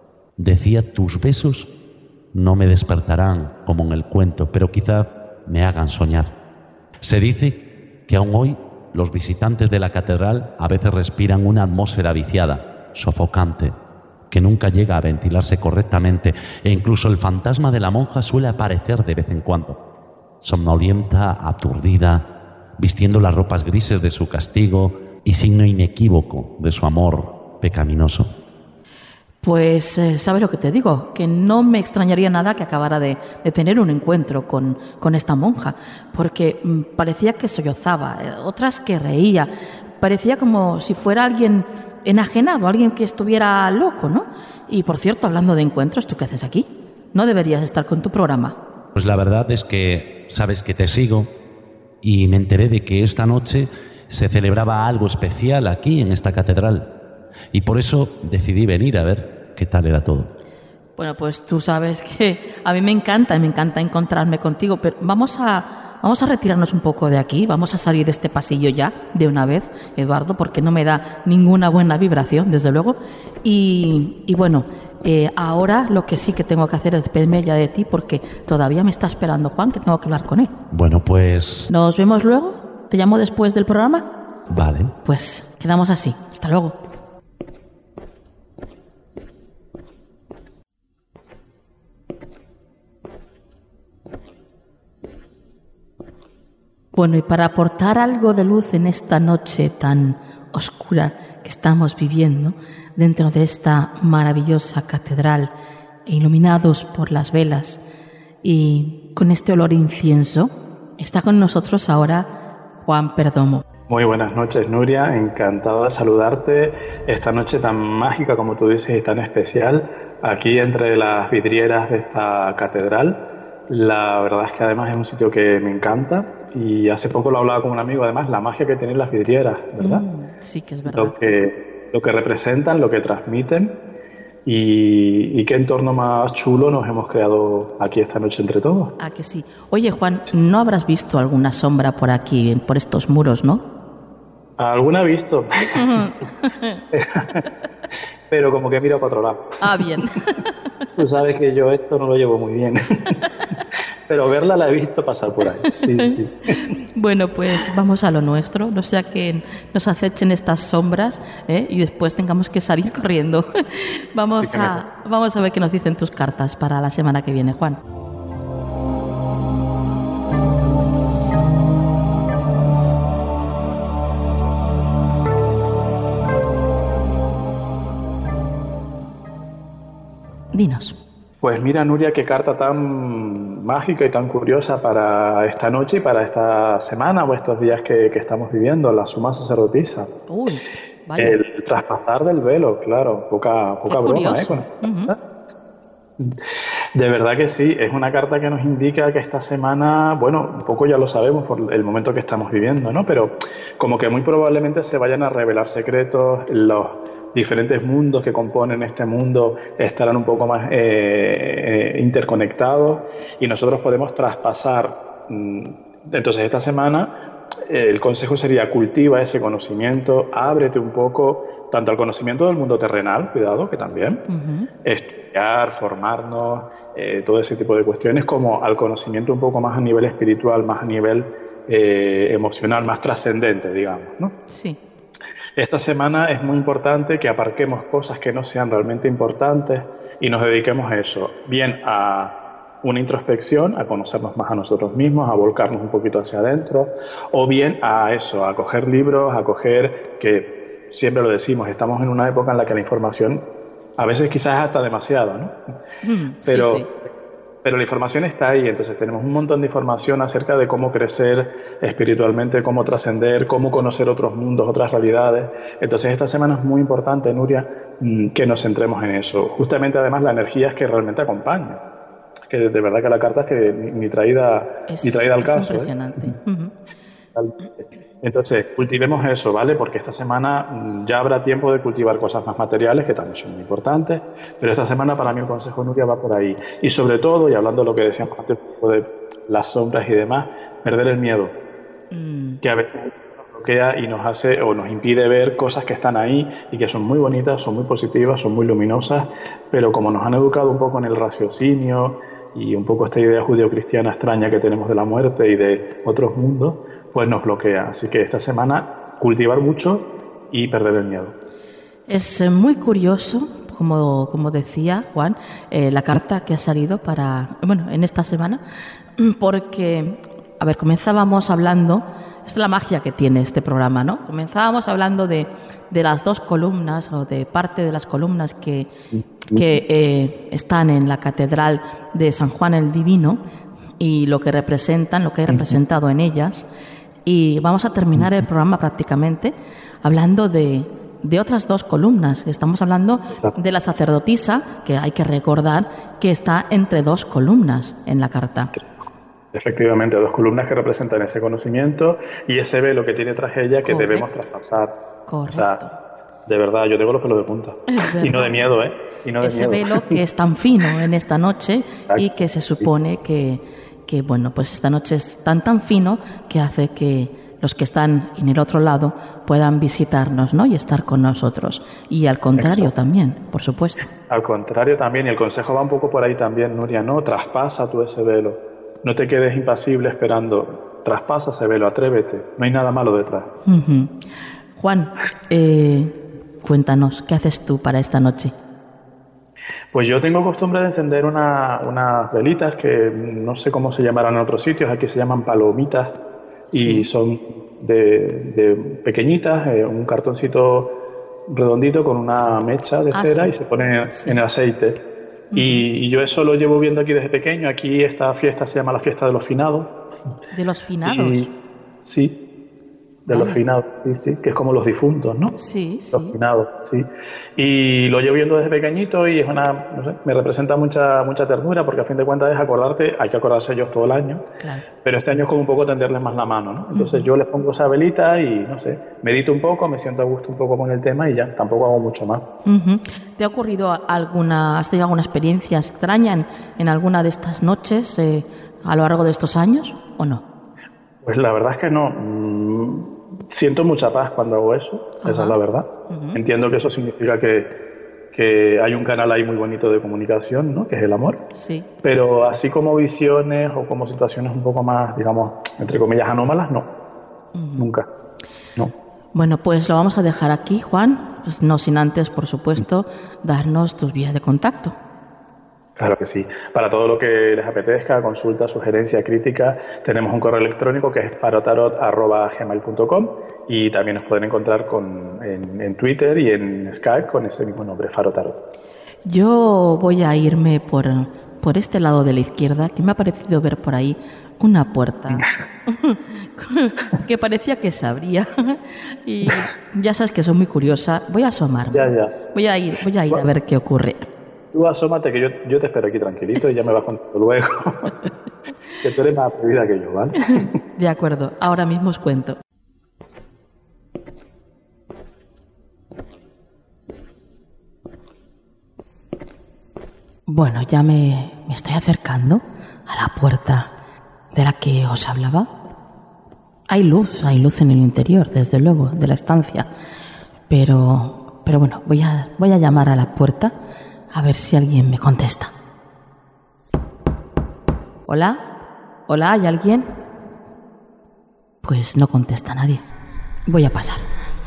Decía: tus besos no me despertarán como en el cuento, pero quizá me hagan soñar. Se dice que aún hoy los visitantes de la catedral a veces respiran una atmósfera viciada, sofocante, que nunca llega a ventilarse correctamente, e incluso el fantasma de la monja suele aparecer de vez en cuando, somnolienta, aturdida, vistiendo las ropas grises de su castigo y signo inequívoco de su amor pecaminoso. Pues, eh, ¿sabes lo que te digo? Que no me extrañaría nada que acabara de, de tener un encuentro con, con esta monja, porque mm, parecía que sollozaba, eh, otras que reía, parecía como si fuera alguien enajenado, alguien que estuviera loco, ¿no? Y, por cierto, hablando de encuentros, ¿tú qué haces aquí? ¿No deberías estar con tu programa? Pues la verdad es que sabes que te sigo y me enteré de que esta noche se celebraba algo especial aquí en esta catedral. Y por eso decidí venir a ver qué tal era todo. Bueno, pues tú sabes que a mí me encanta, me encanta encontrarme contigo, pero vamos a, vamos a retirarnos un poco de aquí, vamos a salir de este pasillo ya de una vez, Eduardo, porque no me da ninguna buena vibración, desde luego. Y, y bueno, eh, ahora lo que sí que tengo que hacer es despedirme ya de ti porque todavía me está esperando Juan, que tengo que hablar con él. Bueno, pues... ¿Nos vemos luego? ¿Te llamo después del programa? Vale. Pues quedamos así. Hasta luego. Bueno, y para aportar algo de luz en esta noche tan oscura que estamos viviendo, dentro de esta maravillosa catedral, iluminados por las velas y con este olor a incienso, está con nosotros ahora Juan Perdomo. Muy buenas noches, Nuria, encantado de saludarte esta noche tan mágica, como tú dices, y tan especial, aquí entre las vidrieras de esta catedral. La verdad es que además es un sitio que me encanta y hace poco lo hablaba con un amigo, además la magia que tienen las vidrieras, ¿verdad? Mm, sí, que es verdad. Lo que, lo que representan, lo que transmiten y, y qué entorno más chulo nos hemos creado aquí esta noche entre todos. Ah, que sí. Oye, Juan, ¿no habrás visto alguna sombra por aquí, por estos muros, no? Alguna he visto, pero como que mira para otro lado. Ah, bien. Tú sabes que yo esto no lo llevo muy bien. Pero verla la he visto pasar por ahí. Sí, sí. Bueno, pues vamos a lo nuestro. No sea que nos acechen estas sombras, ¿eh? Y después tengamos que salir corriendo. Vamos, sí, a, vamos a ver qué nos dicen tus cartas para la semana que viene, Juan. Dinos. Pues mira, Nuria, qué carta tan mágica y tan curiosa para esta noche y para esta semana o estos días que, que estamos viviendo, la suma sacerdotisa. Uy, vaya. El traspasar del velo, claro, poca, poca broma, ¿eh? Con uh-huh. De verdad que sí, es una carta que nos indica que esta semana, bueno, un poco ya lo sabemos por el momento que estamos viviendo, ¿no? Pero como que muy probablemente se vayan a revelar secretos, los diferentes mundos que componen este mundo estarán un poco más eh, eh, interconectados y nosotros podemos traspasar. Entonces esta semana eh, el consejo sería: cultiva ese conocimiento, ábrete un poco tanto al conocimiento del mundo terrenal, cuidado que también, uh-huh. estudiar, formarnos, eh, todo ese tipo de cuestiones, como al conocimiento un poco más a nivel espiritual, más a nivel eh, emocional, más trascendente, digamos, ¿no? Sí. Esta semana es muy importante que aparquemos cosas que no sean realmente importantes y nos dediquemos a eso, bien a una introspección, a conocernos más a nosotros mismos, a volcarnos un poquito hacia adentro, o bien a eso, a coger libros, a coger, que siempre lo decimos, estamos en una época en la que la información a veces quizás hasta demasiado, ¿no? Mm, pero sí, sí. Pero la información está ahí, entonces tenemos un montón de información acerca de cómo crecer espiritualmente, cómo trascender, cómo conocer otros mundos, otras realidades. Entonces esta semana es muy importante, Nuria, que nos centremos en eso. Justamente además la energía es que realmente acompaña. Que de verdad que la carta es que ni, ni traída, es, ni traída al es caso. Impresionante. ¿eh? Uh-huh. Entonces, cultivemos eso, ¿vale? Porque esta semana ya habrá tiempo de cultivar cosas más materiales, que también son muy importantes, pero esta semana para mí el consejo, Nuria, va por ahí. Y sobre todo, y hablando de lo que decíamos antes, de las sombras y demás, perder el miedo, mm. que a veces nos bloquea y nos hace o nos impide ver cosas que están ahí y que son muy bonitas, son muy positivas, son muy luminosas, pero como nos han educado un poco en el raciocinio y un poco esta idea judeocristiana extraña que tenemos de la muerte y de otros mundos, pues nos bloquea. Así que esta semana cultivar mucho y perder el miedo. Es muy curioso, como, como decía Juan, eh, la carta que ha salido para, bueno, en esta semana, porque, a ver, comenzábamos hablando, esta es la magia que tiene este programa, ¿no? Comenzábamos hablando de, de las dos columnas o de parte de las columnas que, que eh, están en la Catedral de San Juan el Divino y lo que representan, lo que hay representado en ellas. Y vamos a terminar el programa prácticamente hablando de, de otras dos columnas. Estamos hablando de la sacerdotisa, que hay que recordar que está entre dos columnas en la carta. Efectivamente, dos columnas que representan ese conocimiento y ese velo que tiene tras ella que Correcto. Debemos traspasar. Correcto. O sea, de verdad, yo tengo los pelos de punta. Y no de miedo, ¿eh? Y no de ese miedo. velo que es tan fino en esta noche Exacto. y que se supone sí. que... que bueno, pues esta noche es tan tan fino que hace que, los que están en el otro lado puedan visitarnos, ¿no? Y estar con nosotros. Y al contrario Exacto. también, por supuesto. Al contrario también, y el consejo va un poco por ahí también, Nuria, ¿no? Traspasa tú ese velo. No te quedes impasible esperando. Traspasa ese velo, atrévete. No hay nada malo detrás. Uh-huh. Juan, eh, cuéntanos, ¿qué haces tú para esta noche? Pues yo tengo costumbre de encender una, unas velitas que no sé cómo se llamarán en otros sitios, aquí se llaman palomitas y sí. son de, de pequeñitas, eh, un cartoncito redondito con una mecha de ah, cera sí. y se pone sí. en el aceite. Uh-huh. Y, y yo eso lo llevo viendo aquí desde pequeño. Aquí esta fiesta se llama la fiesta de los finados. ¿De los finados? Y, sí. De vale. los finados, sí, sí, que es como los difuntos, ¿no? Sí, sí. Los finados, sí. Y lo llevo viendo desde pequeñito y es una, no sé, me representa mucha mucha ternura porque a fin de cuentas es acordarte, hay que acordarse ellos todo el año, claro. pero este año es como un poco tenderles más la mano, ¿no? Entonces uh-huh. yo les pongo esa velita y, no sé, medito un poco, me siento a gusto un poco con el tema y ya, tampoco hago mucho más. Uh-huh. ¿Te ha ocurrido alguna, has tenido alguna experiencia extraña en, en alguna de estas noches eh, a lo largo de estos años o no? Pues la verdad es que no. Mm, siento mucha paz cuando hago eso, Ajá. esa es la verdad. Uh-huh. Entiendo que eso significa que, que hay un canal ahí muy bonito de comunicación, ¿no? Que es el amor. Sí. Pero así como visiones o como situaciones un poco más, digamos, entre comillas, anómalas, no. Uh-huh. Nunca. No. Bueno, pues lo vamos a dejar aquí, Juan, pues no sin antes, por supuesto, darnos tus vías de contacto. Claro que sí. Para todo lo que les apetezca, consulta, sugerencia, crítica, tenemos un correo electrónico que es farotarot arroba gmail punto com y también nos pueden encontrar con, en, en Twitter y en Skype con ese mismo nombre, Farotarot. Yo voy a irme por, por este lado de la izquierda, que me ha parecido ver por ahí una puerta que parecía que se abría y ya sabes que soy muy curiosa. Voy a asomarme. Ya, ya. Voy a ir, voy a ir a ver qué ocurre. Tú asómate que yo, yo te espero aquí tranquilito y ya me vas contando luego. Que tú eres más atrevida que yo, ¿vale? De acuerdo, ahora mismo os cuento. Bueno, ya me, me estoy acercando a la puerta de la que os hablaba. Hay luz, hay luz en el interior, desde luego, de la estancia. Pero, pero bueno, voy a, voy a llamar a la puerta. A ver si alguien me contesta. ¿Hola? ¿Hola? ¿Hay alguien? Pues no contesta nadie. Voy a pasar.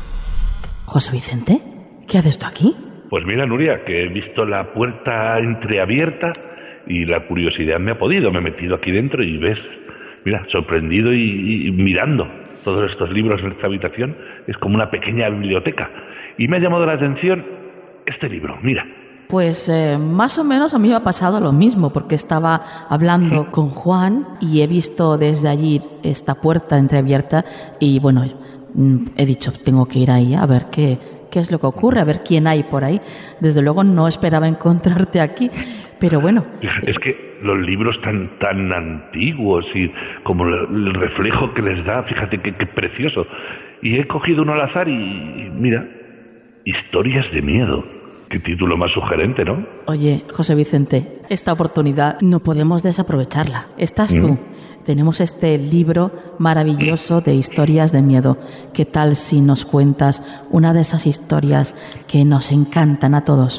¿José Vicente? ¿Qué haces tú aquí? Pues mira, Nuria, que he visto la puerta entreabierta y la curiosidad me ha podido. Me he metido aquí dentro y ves, mira, sorprendido y, y mirando todos estos libros en esta habitación. Es como una pequeña biblioteca. Y me ha llamado la atención este libro, mira. Pues eh, más o menos a mí me ha pasado lo mismo, porque estaba hablando con Juan y he visto desde allí esta puerta entreabierta y bueno, he dicho, tengo que ir ahí a ver qué, qué es lo que ocurre, a ver quién hay por ahí. Desde luego no esperaba encontrarte aquí, pero bueno. Es que los libros tan tan antiguos y como el reflejo que les da, fíjate qué qué precioso. Y he cogido uno al azar y mira, Historias de miedo. Qué título más sugerente, ¿no? Oye, José Vicente, esta oportunidad no podemos desaprovecharla. Estás ¿Mm? tú. Tenemos este libro maravilloso de historias de miedo. ¿Qué tal si nos cuentas una de esas historias que nos encantan a todos?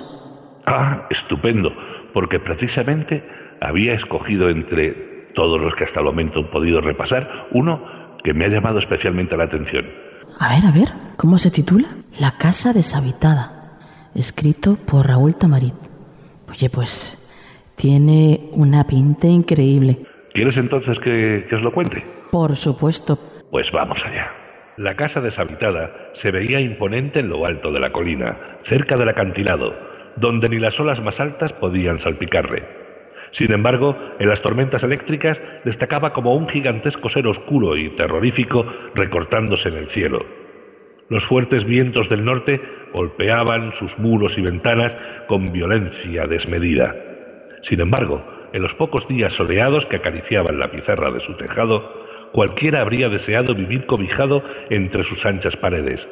Ah, estupendo, porque precisamente había escogido entre todos los que hasta el momento he podido repasar uno que me ha llamado especialmente la atención. A ver, a ver, ¿cómo se titula? La casa deshabitada, escrito por Raúl Tamarit. Oye, pues tiene una pinta increíble. ¿Quieres entonces que, que os lo cuente? Por supuesto. Pues vamos allá. La casa deshabitada se veía imponente en lo alto de la colina, cerca del acantilado, donde ni las olas más altas podían salpicarle. Sin embargo, en las tormentas eléctricas destacaba como un gigantesco ser oscuro y terrorífico recortándose en el cielo. Los fuertes vientos del norte golpeaban sus muros y ventanas con violencia desmedida. Sin embargo, en los pocos días soleados que acariciaban la pizarra de su tejado, cualquiera habría deseado vivir cobijado entre sus anchas paredes.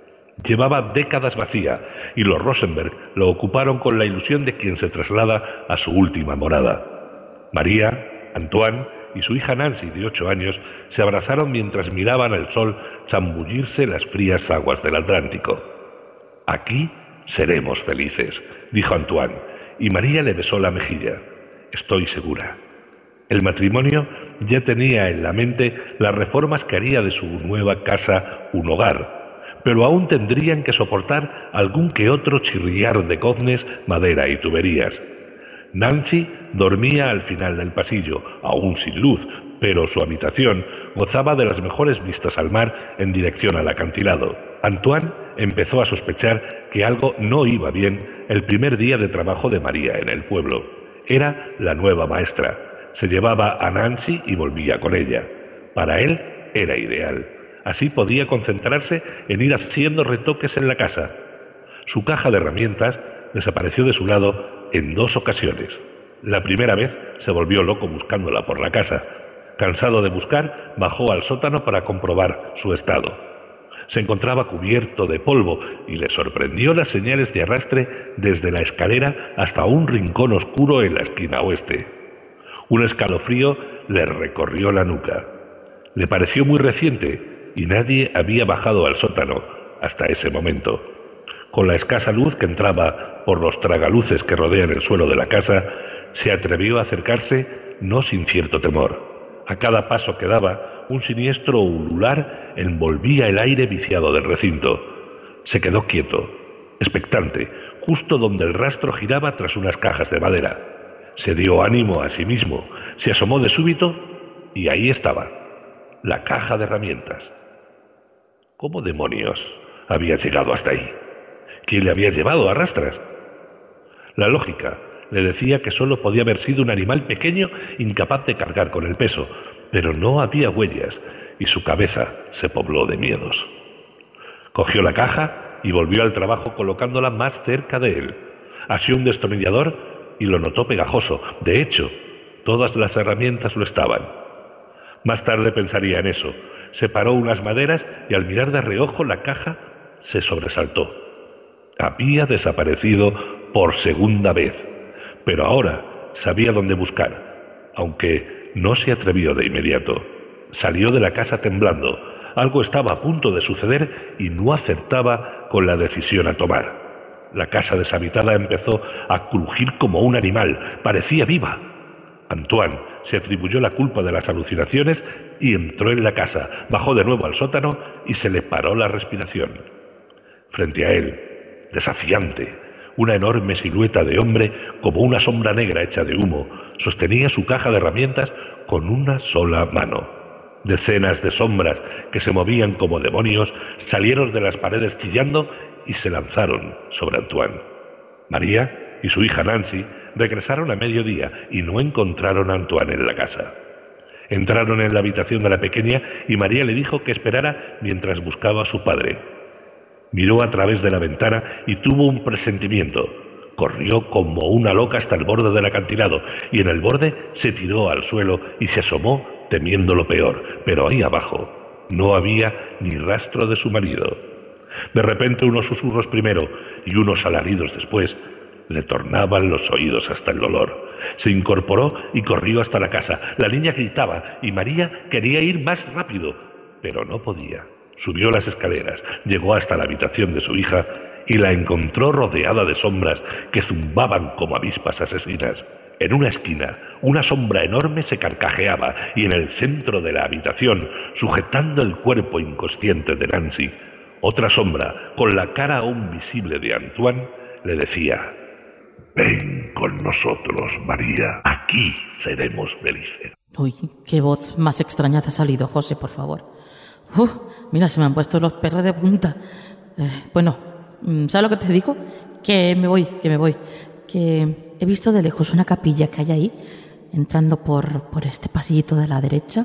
Llevaba décadas vacía y los Rosenberg lo ocuparon con la ilusión de quien se traslada a su última morada. María, Antoine y su hija Nancy, de ocho años, se abrazaron mientras miraban al sol zambullirse en las frías aguas del Atlántico. «Aquí seremos felices», dijo Antoine, y María le besó la mejilla. «Estoy segura». El matrimonio ya tenía en la mente las reformas que haría de su nueva casa un hogar, pero aún tendrían que soportar algún que otro chirriar de goznes, madera y tuberías. Nancy dormía al final del pasillo, aún sin luz, pero su habitación gozaba de las mejores vistas al mar en dirección al acantilado. Antoine empezó a sospechar que algo no iba bien el primer día de trabajo de María en el pueblo. Era la nueva maestra. Se llevaba a Nancy y volvía con ella. Para él era ideal. Así podía concentrarse en ir haciendo retoques en la casa. Su caja de herramientas desapareció de su lado en dos ocasiones. La primera vez se volvió loco buscándola por la casa. Cansado de buscar, bajó al sótano para comprobar su estado. Se encontraba cubierto de polvo y le sorprendió las señales de arrastre desde la escalera hasta un rincón oscuro en la esquina oeste. Un escalofrío le recorrió la nuca. Le pareció muy reciente y nadie había bajado al sótano hasta ese momento. Con la escasa luz que entraba por los tragaluces que rodean el suelo de la casa, se atrevió a acercarse no sin cierto temor. A cada paso que daba, un siniestro ulular envolvía el aire viciado del recinto. Se quedó quieto, expectante, justo donde el rastro giraba tras unas cajas de madera. Se dio ánimo a sí mismo, se asomó de súbito y ahí estaba, la caja de herramientas. ¿Cómo demonios había llegado hasta ahí? ¿Quién le había llevado a rastras? La lógica le decía que solo podía haber sido un animal pequeño incapaz de cargar con el peso, pero no había huellas y su cabeza se pobló de miedos. Cogió la caja y volvió al trabajo colocándola más cerca de él. Asió un destornillador y lo notó pegajoso. De hecho, todas las herramientas lo estaban. Más tarde pensaría en eso. Separó unas maderas y al mirar de reojo la caja se sobresaltó. Había desaparecido por segunda vez, pero ahora sabía dónde buscar, aunque no se atrevió de inmediato. Salió de la casa temblando. Algo estaba a punto de suceder y no acertaba con la decisión a tomar. La casa deshabitada empezó a crujir como un animal. Parecía viva. Antoine se atribuyó la culpa de las alucinaciones y entró en la casa. Bajó de nuevo al sótano y se le paró la respiración. Frente a él, desafiante, una enorme silueta de hombre, como una sombra negra hecha de humo, sostenía su caja de herramientas con una sola mano. Decenas de sombras que se movían como demonios salieron de las paredes chillando y se lanzaron sobre Antoine. María y su hija Nancy regresaron a mediodía y no encontraron a Antoine en la casa. Entraron en la habitación de la pequeña y María le dijo que esperara mientras buscaba a su padre. Miró a través de la ventana y tuvo un presentimiento. Corrió como una loca hasta el borde del acantilado y en el borde se tiró al suelo y se asomó temiendo lo peor, pero ahí abajo no había ni rastro de su marido. De repente unos susurros primero y unos alaridos después le tornaban los oídos hasta el dolor. Se incorporó y corrió hasta la casa. La niña gritaba y María quería ir más rápido, pero no podía. Subió las escaleras, llegó hasta la habitación de su hija y la encontró rodeada de sombras que zumbaban como avispas asesinas. En una esquina, una sombra enorme se carcajeaba y en el centro de la habitación, sujetando el cuerpo inconsciente de Nancy, otra sombra, con la cara aún visible de Antoine, le decía: «Ven con nosotros, María. Aquí seremos felices». Uy, qué voz más extraña te ha salido, José, por favor. Uf, mira, se me han puesto los perros de punta. Eh, bueno, ¿sabes lo que te digo? Que me voy, que me voy. Que he visto de lejos una capilla que hay ahí, entrando por, por este pasillito de la derecha,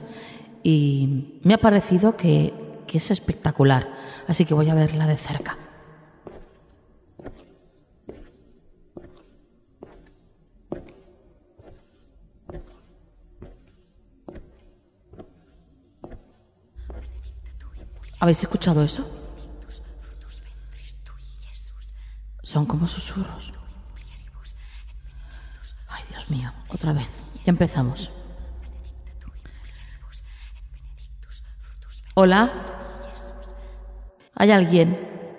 y me ha parecido que, que es espectacular. Así que voy a verla de cerca. ¿Habéis escuchado eso? Son como susurros. Ay, Dios mío, otra vez. Ya empezamos. ¿Hola? ¿Hay alguien?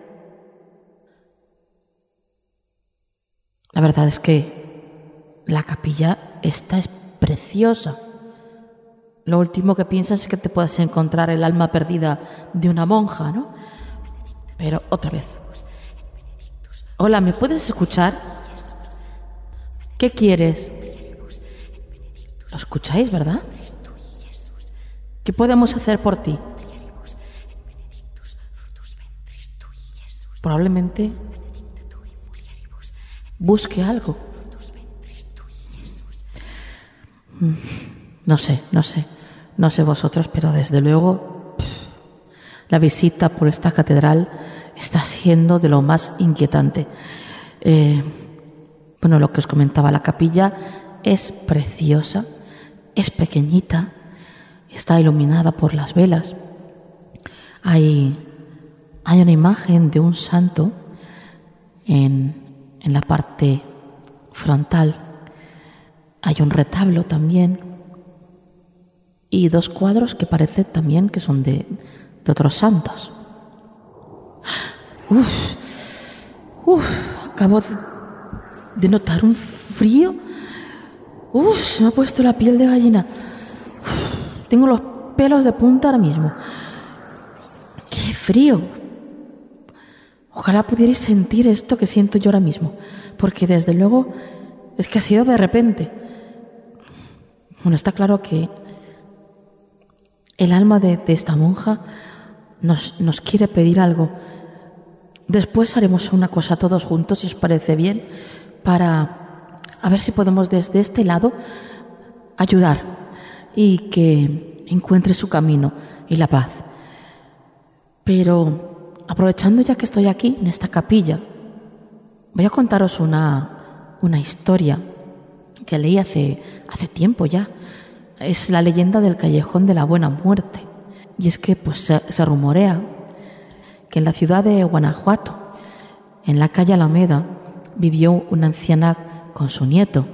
La verdad es que la capilla esta es preciosa. Lo último que piensas es que te puedas encontrar el alma perdida de una monja, ¿no? Pero otra vez. Hola, ¿me puedes escuchar? ¿Qué quieres? ¿Lo escucháis, verdad? ¿Qué podemos hacer por ti? Probablemente busque algo. No sé, no sé, no sé vosotros, pero desde luego pff, la visita por esta catedral está siendo de lo más inquietante. Eh, bueno, lo que os comentaba, la capilla es preciosa, es pequeñita, está iluminada por las velas. Hay, hay una imagen de un santo en, en la parte frontal. Hay un retablo también y dos cuadros que parecen también que son de, de otros santos. Uf, uf, acabo de, de notar un frío. Uf, se me ha puesto la piel de gallina. Uf, tengo los pelos de punta ahora mismo. ¡Qué frío! Ojalá pudierais sentir esto que siento yo ahora mismo, porque desde luego es que ha sido de repente. Bueno, está claro que el alma de, de esta monja nos, nos quiere pedir algo. Después haremos una cosa todos juntos, si os parece bien, para a ver si podemos desde este lado ayudar y que encuentre su camino y la paz. Pero aprovechando ya que estoy aquí, en esta capilla, voy a contaros una, una historia que leí hace, hace tiempo ya. Es la leyenda del Callejón de la Buena Muerte. Y es que pues se, se rumorea que en la ciudad de Guanajuato, en la calle Alameda, vivió una anciana con su nieto.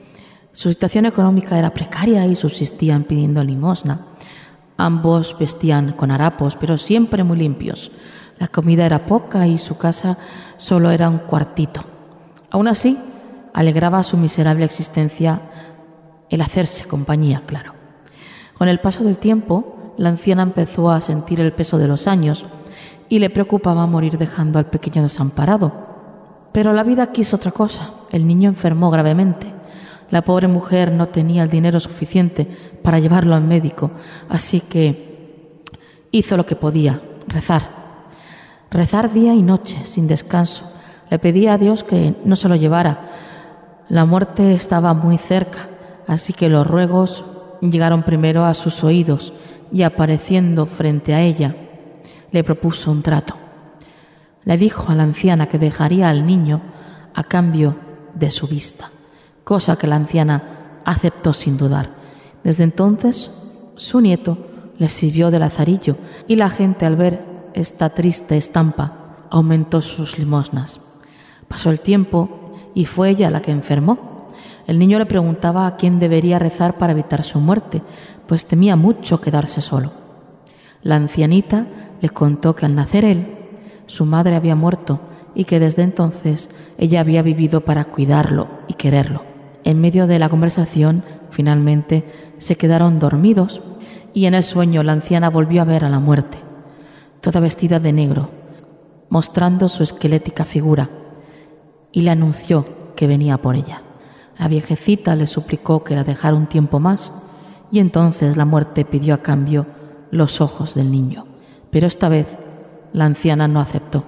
Su situación económica era precaria y subsistían pidiendo limosna. Ambos vestían con harapos, pero siempre muy limpios. La comida era poca y su casa solo era un cuartito. Aún así, alegraba su miserable existencia el hacerse compañía, claro. Con el paso del tiempo, la anciana empezó a sentir el peso de los años y le preocupaba morir dejando al pequeño desamparado. Pero la vida quiso otra cosa. El niño enfermó gravemente. La pobre mujer no tenía el dinero suficiente para llevarlo al médico, así que hizo lo que podía, rezar. Rezar día y noche, sin descanso. Le pedía a Dios que no se lo llevara. La muerte estaba muy cerca, así que los ruegos llegaron primero a sus oídos y, apareciendo frente a ella, le propuso un trato. Le dijo a la anciana que dejaría al niño a cambio de su vista, cosa que la anciana aceptó sin dudar. Desde entonces, su nieto le sirvió de lazarillo y la gente, al ver esta triste estampa, aumentó sus limosnas. Pasó el tiempo y fue ella la que enfermó. El niño le preguntaba a quién debería rezar para evitar su muerte, pues temía mucho quedarse solo. La ancianita le contó que al nacer él, su madre había muerto y que desde entonces ella había vivido para cuidarlo y quererlo. En medio de la conversación, finalmente se quedaron dormidos y en el sueño la anciana volvió a ver a la muerte, toda vestida de negro, mostrando su esquelética figura, y le anunció que venía por ella. La viejecita le suplicó que la dejara un tiempo más y entonces la muerte pidió a cambio los ojos del niño. Pero esta vez la anciana no aceptó.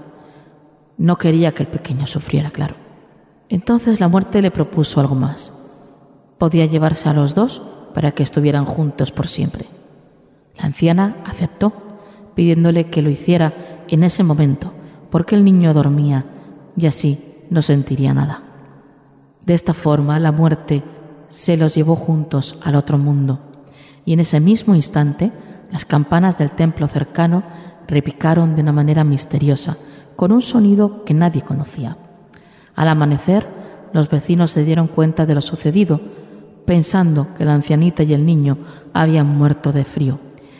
No quería que el pequeño sufriera, claro. Entonces la muerte le propuso algo más. Podía llevarse a los dos para que estuvieran juntos por siempre. La anciana aceptó, pidiéndole que lo hiciera en ese momento, porque el niño dormía y así no sentiría nada. De esta forma, la muerte se los llevó juntos al otro mundo, y en ese mismo instante, las campanas del templo cercano repicaron de una manera misteriosa, con un sonido que nadie conocía. Al amanecer, los vecinos se dieron cuenta de lo sucedido, pensando que la ancianita y el niño habían muerto de frío.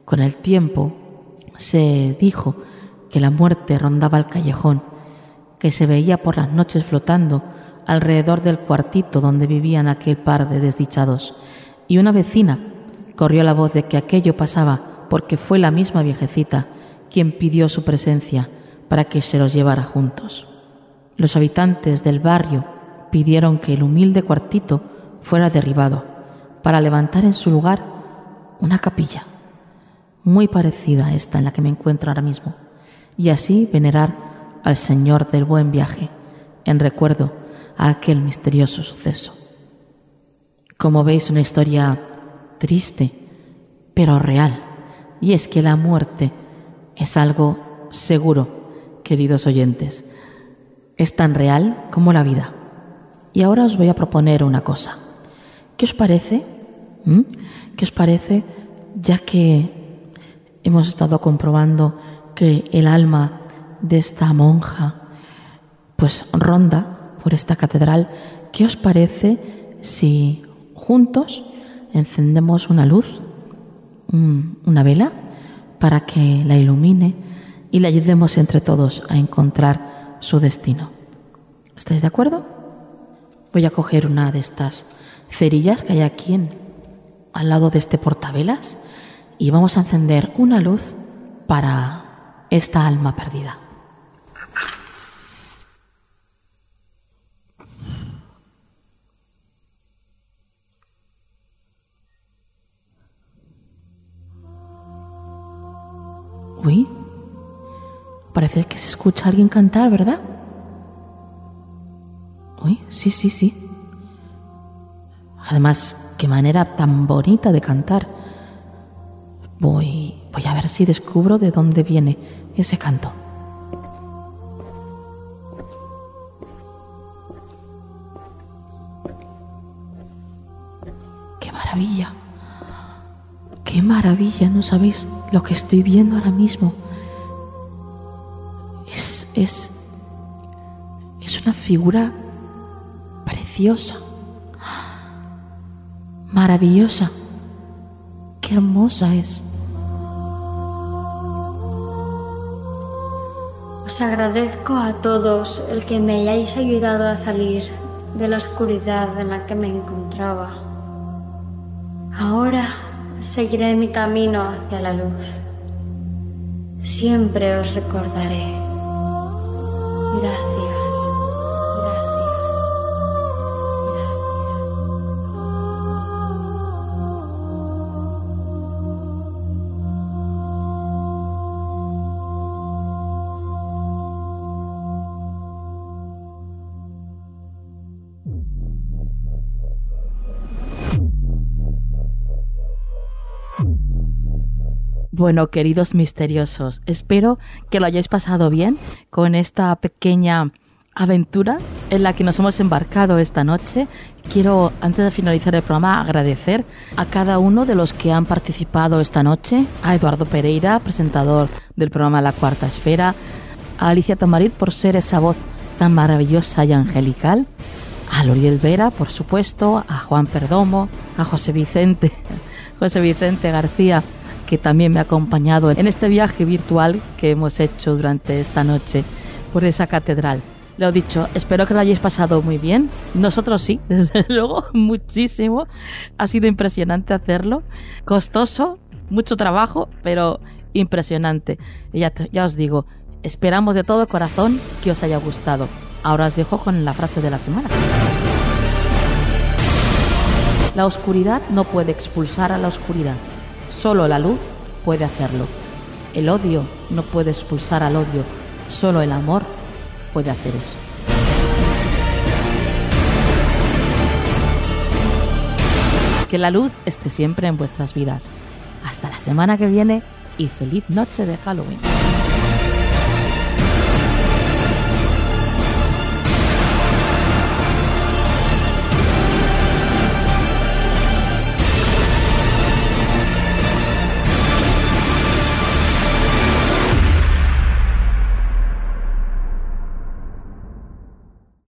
Con el tiempo se dijo que la muerte rondaba el callejón, que se veía por las noches flotando alrededor del cuartito donde vivían aquel par de desdichados, y una vecina corrió la voz de que aquello pasaba porque fue la misma viejecita quien pidió su presencia para que se los llevara juntos. Los habitantes del barrio pidieron que el humilde cuartito fuera derribado para levantar en su lugar una capilla, muy parecida a esta en la que me encuentro ahora mismo, y así venerar al Señor del Buen Viaje en recuerdo a aquel misterioso suceso. Como veis, una historia triste, pero real, y es que la muerte es algo seguro, queridos oyentes. Es tan real como la vida. Y ahora os voy a proponer una cosa. ¿Qué os parece? ¿Mm? ¿Qué os parece? Ya que hemos estado comprobando que el alma de esta monja pues ronda por esta catedral, ¿qué os parece si juntos encendemos una luz, un, una vela, para que la ilumine y le ayudemos entre todos a encontrar su destino? ¿Estáis de acuerdo? Voy a coger una de estas cerillas que hay aquí en, al lado de este portavelas y vamos a encender una luz para esta alma perdida. Uy, parece que se escucha a alguien cantar, ¿verdad? Uy, sí, sí, sí. Además, qué manera tan bonita de cantar. Voy, voy a ver si descubro de dónde viene ese canto. ¡Qué maravilla! ¡Qué maravilla! No sabéis lo que estoy viendo ahora mismo. Es, es, es una figura preciosa, maravillosa. ¡Qué hermosa es! Os agradezco a todos el que me hayáis ayudado a salir de la oscuridad en la que me encontraba. Ahora seguiré mi camino hacia la luz. Siempre os recordaré. Gracias. Bueno, queridos misteriosos, espero que lo hayáis pasado bien con esta pequeña aventura en la que nos hemos embarcado esta noche. Quiero, antes de finalizar el programa, agradecer a cada uno de los que han participado esta noche: a Eduardo Pereira, presentador del programa La Cuarta Esfera; a Alicia Tamarit por ser esa voz tan maravillosa y angelical; a Loriel Vera, por supuesto; a Juan Perdomo; a José Vicente, José Vicente García, que también me ha acompañado en este viaje virtual que hemos hecho durante esta noche por esa catedral. Lo dicho, espero que lo hayáis pasado muy bien. Nosotros sí, desde luego, muchísimo. Ha sido impresionante hacerlo. Costoso, mucho trabajo, pero impresionante. Y ya, ya os digo, esperamos de todo corazón que os haya gustado. Ahora os dejo con la frase de la semana. La oscuridad no puede expulsar a la oscuridad. Solo la luz puede hacerlo. El odio no puede expulsar al odio. Solo el amor puede hacer eso. Que la luz esté siempre en vuestras vidas. Hasta la semana que viene y feliz noche de Halloween.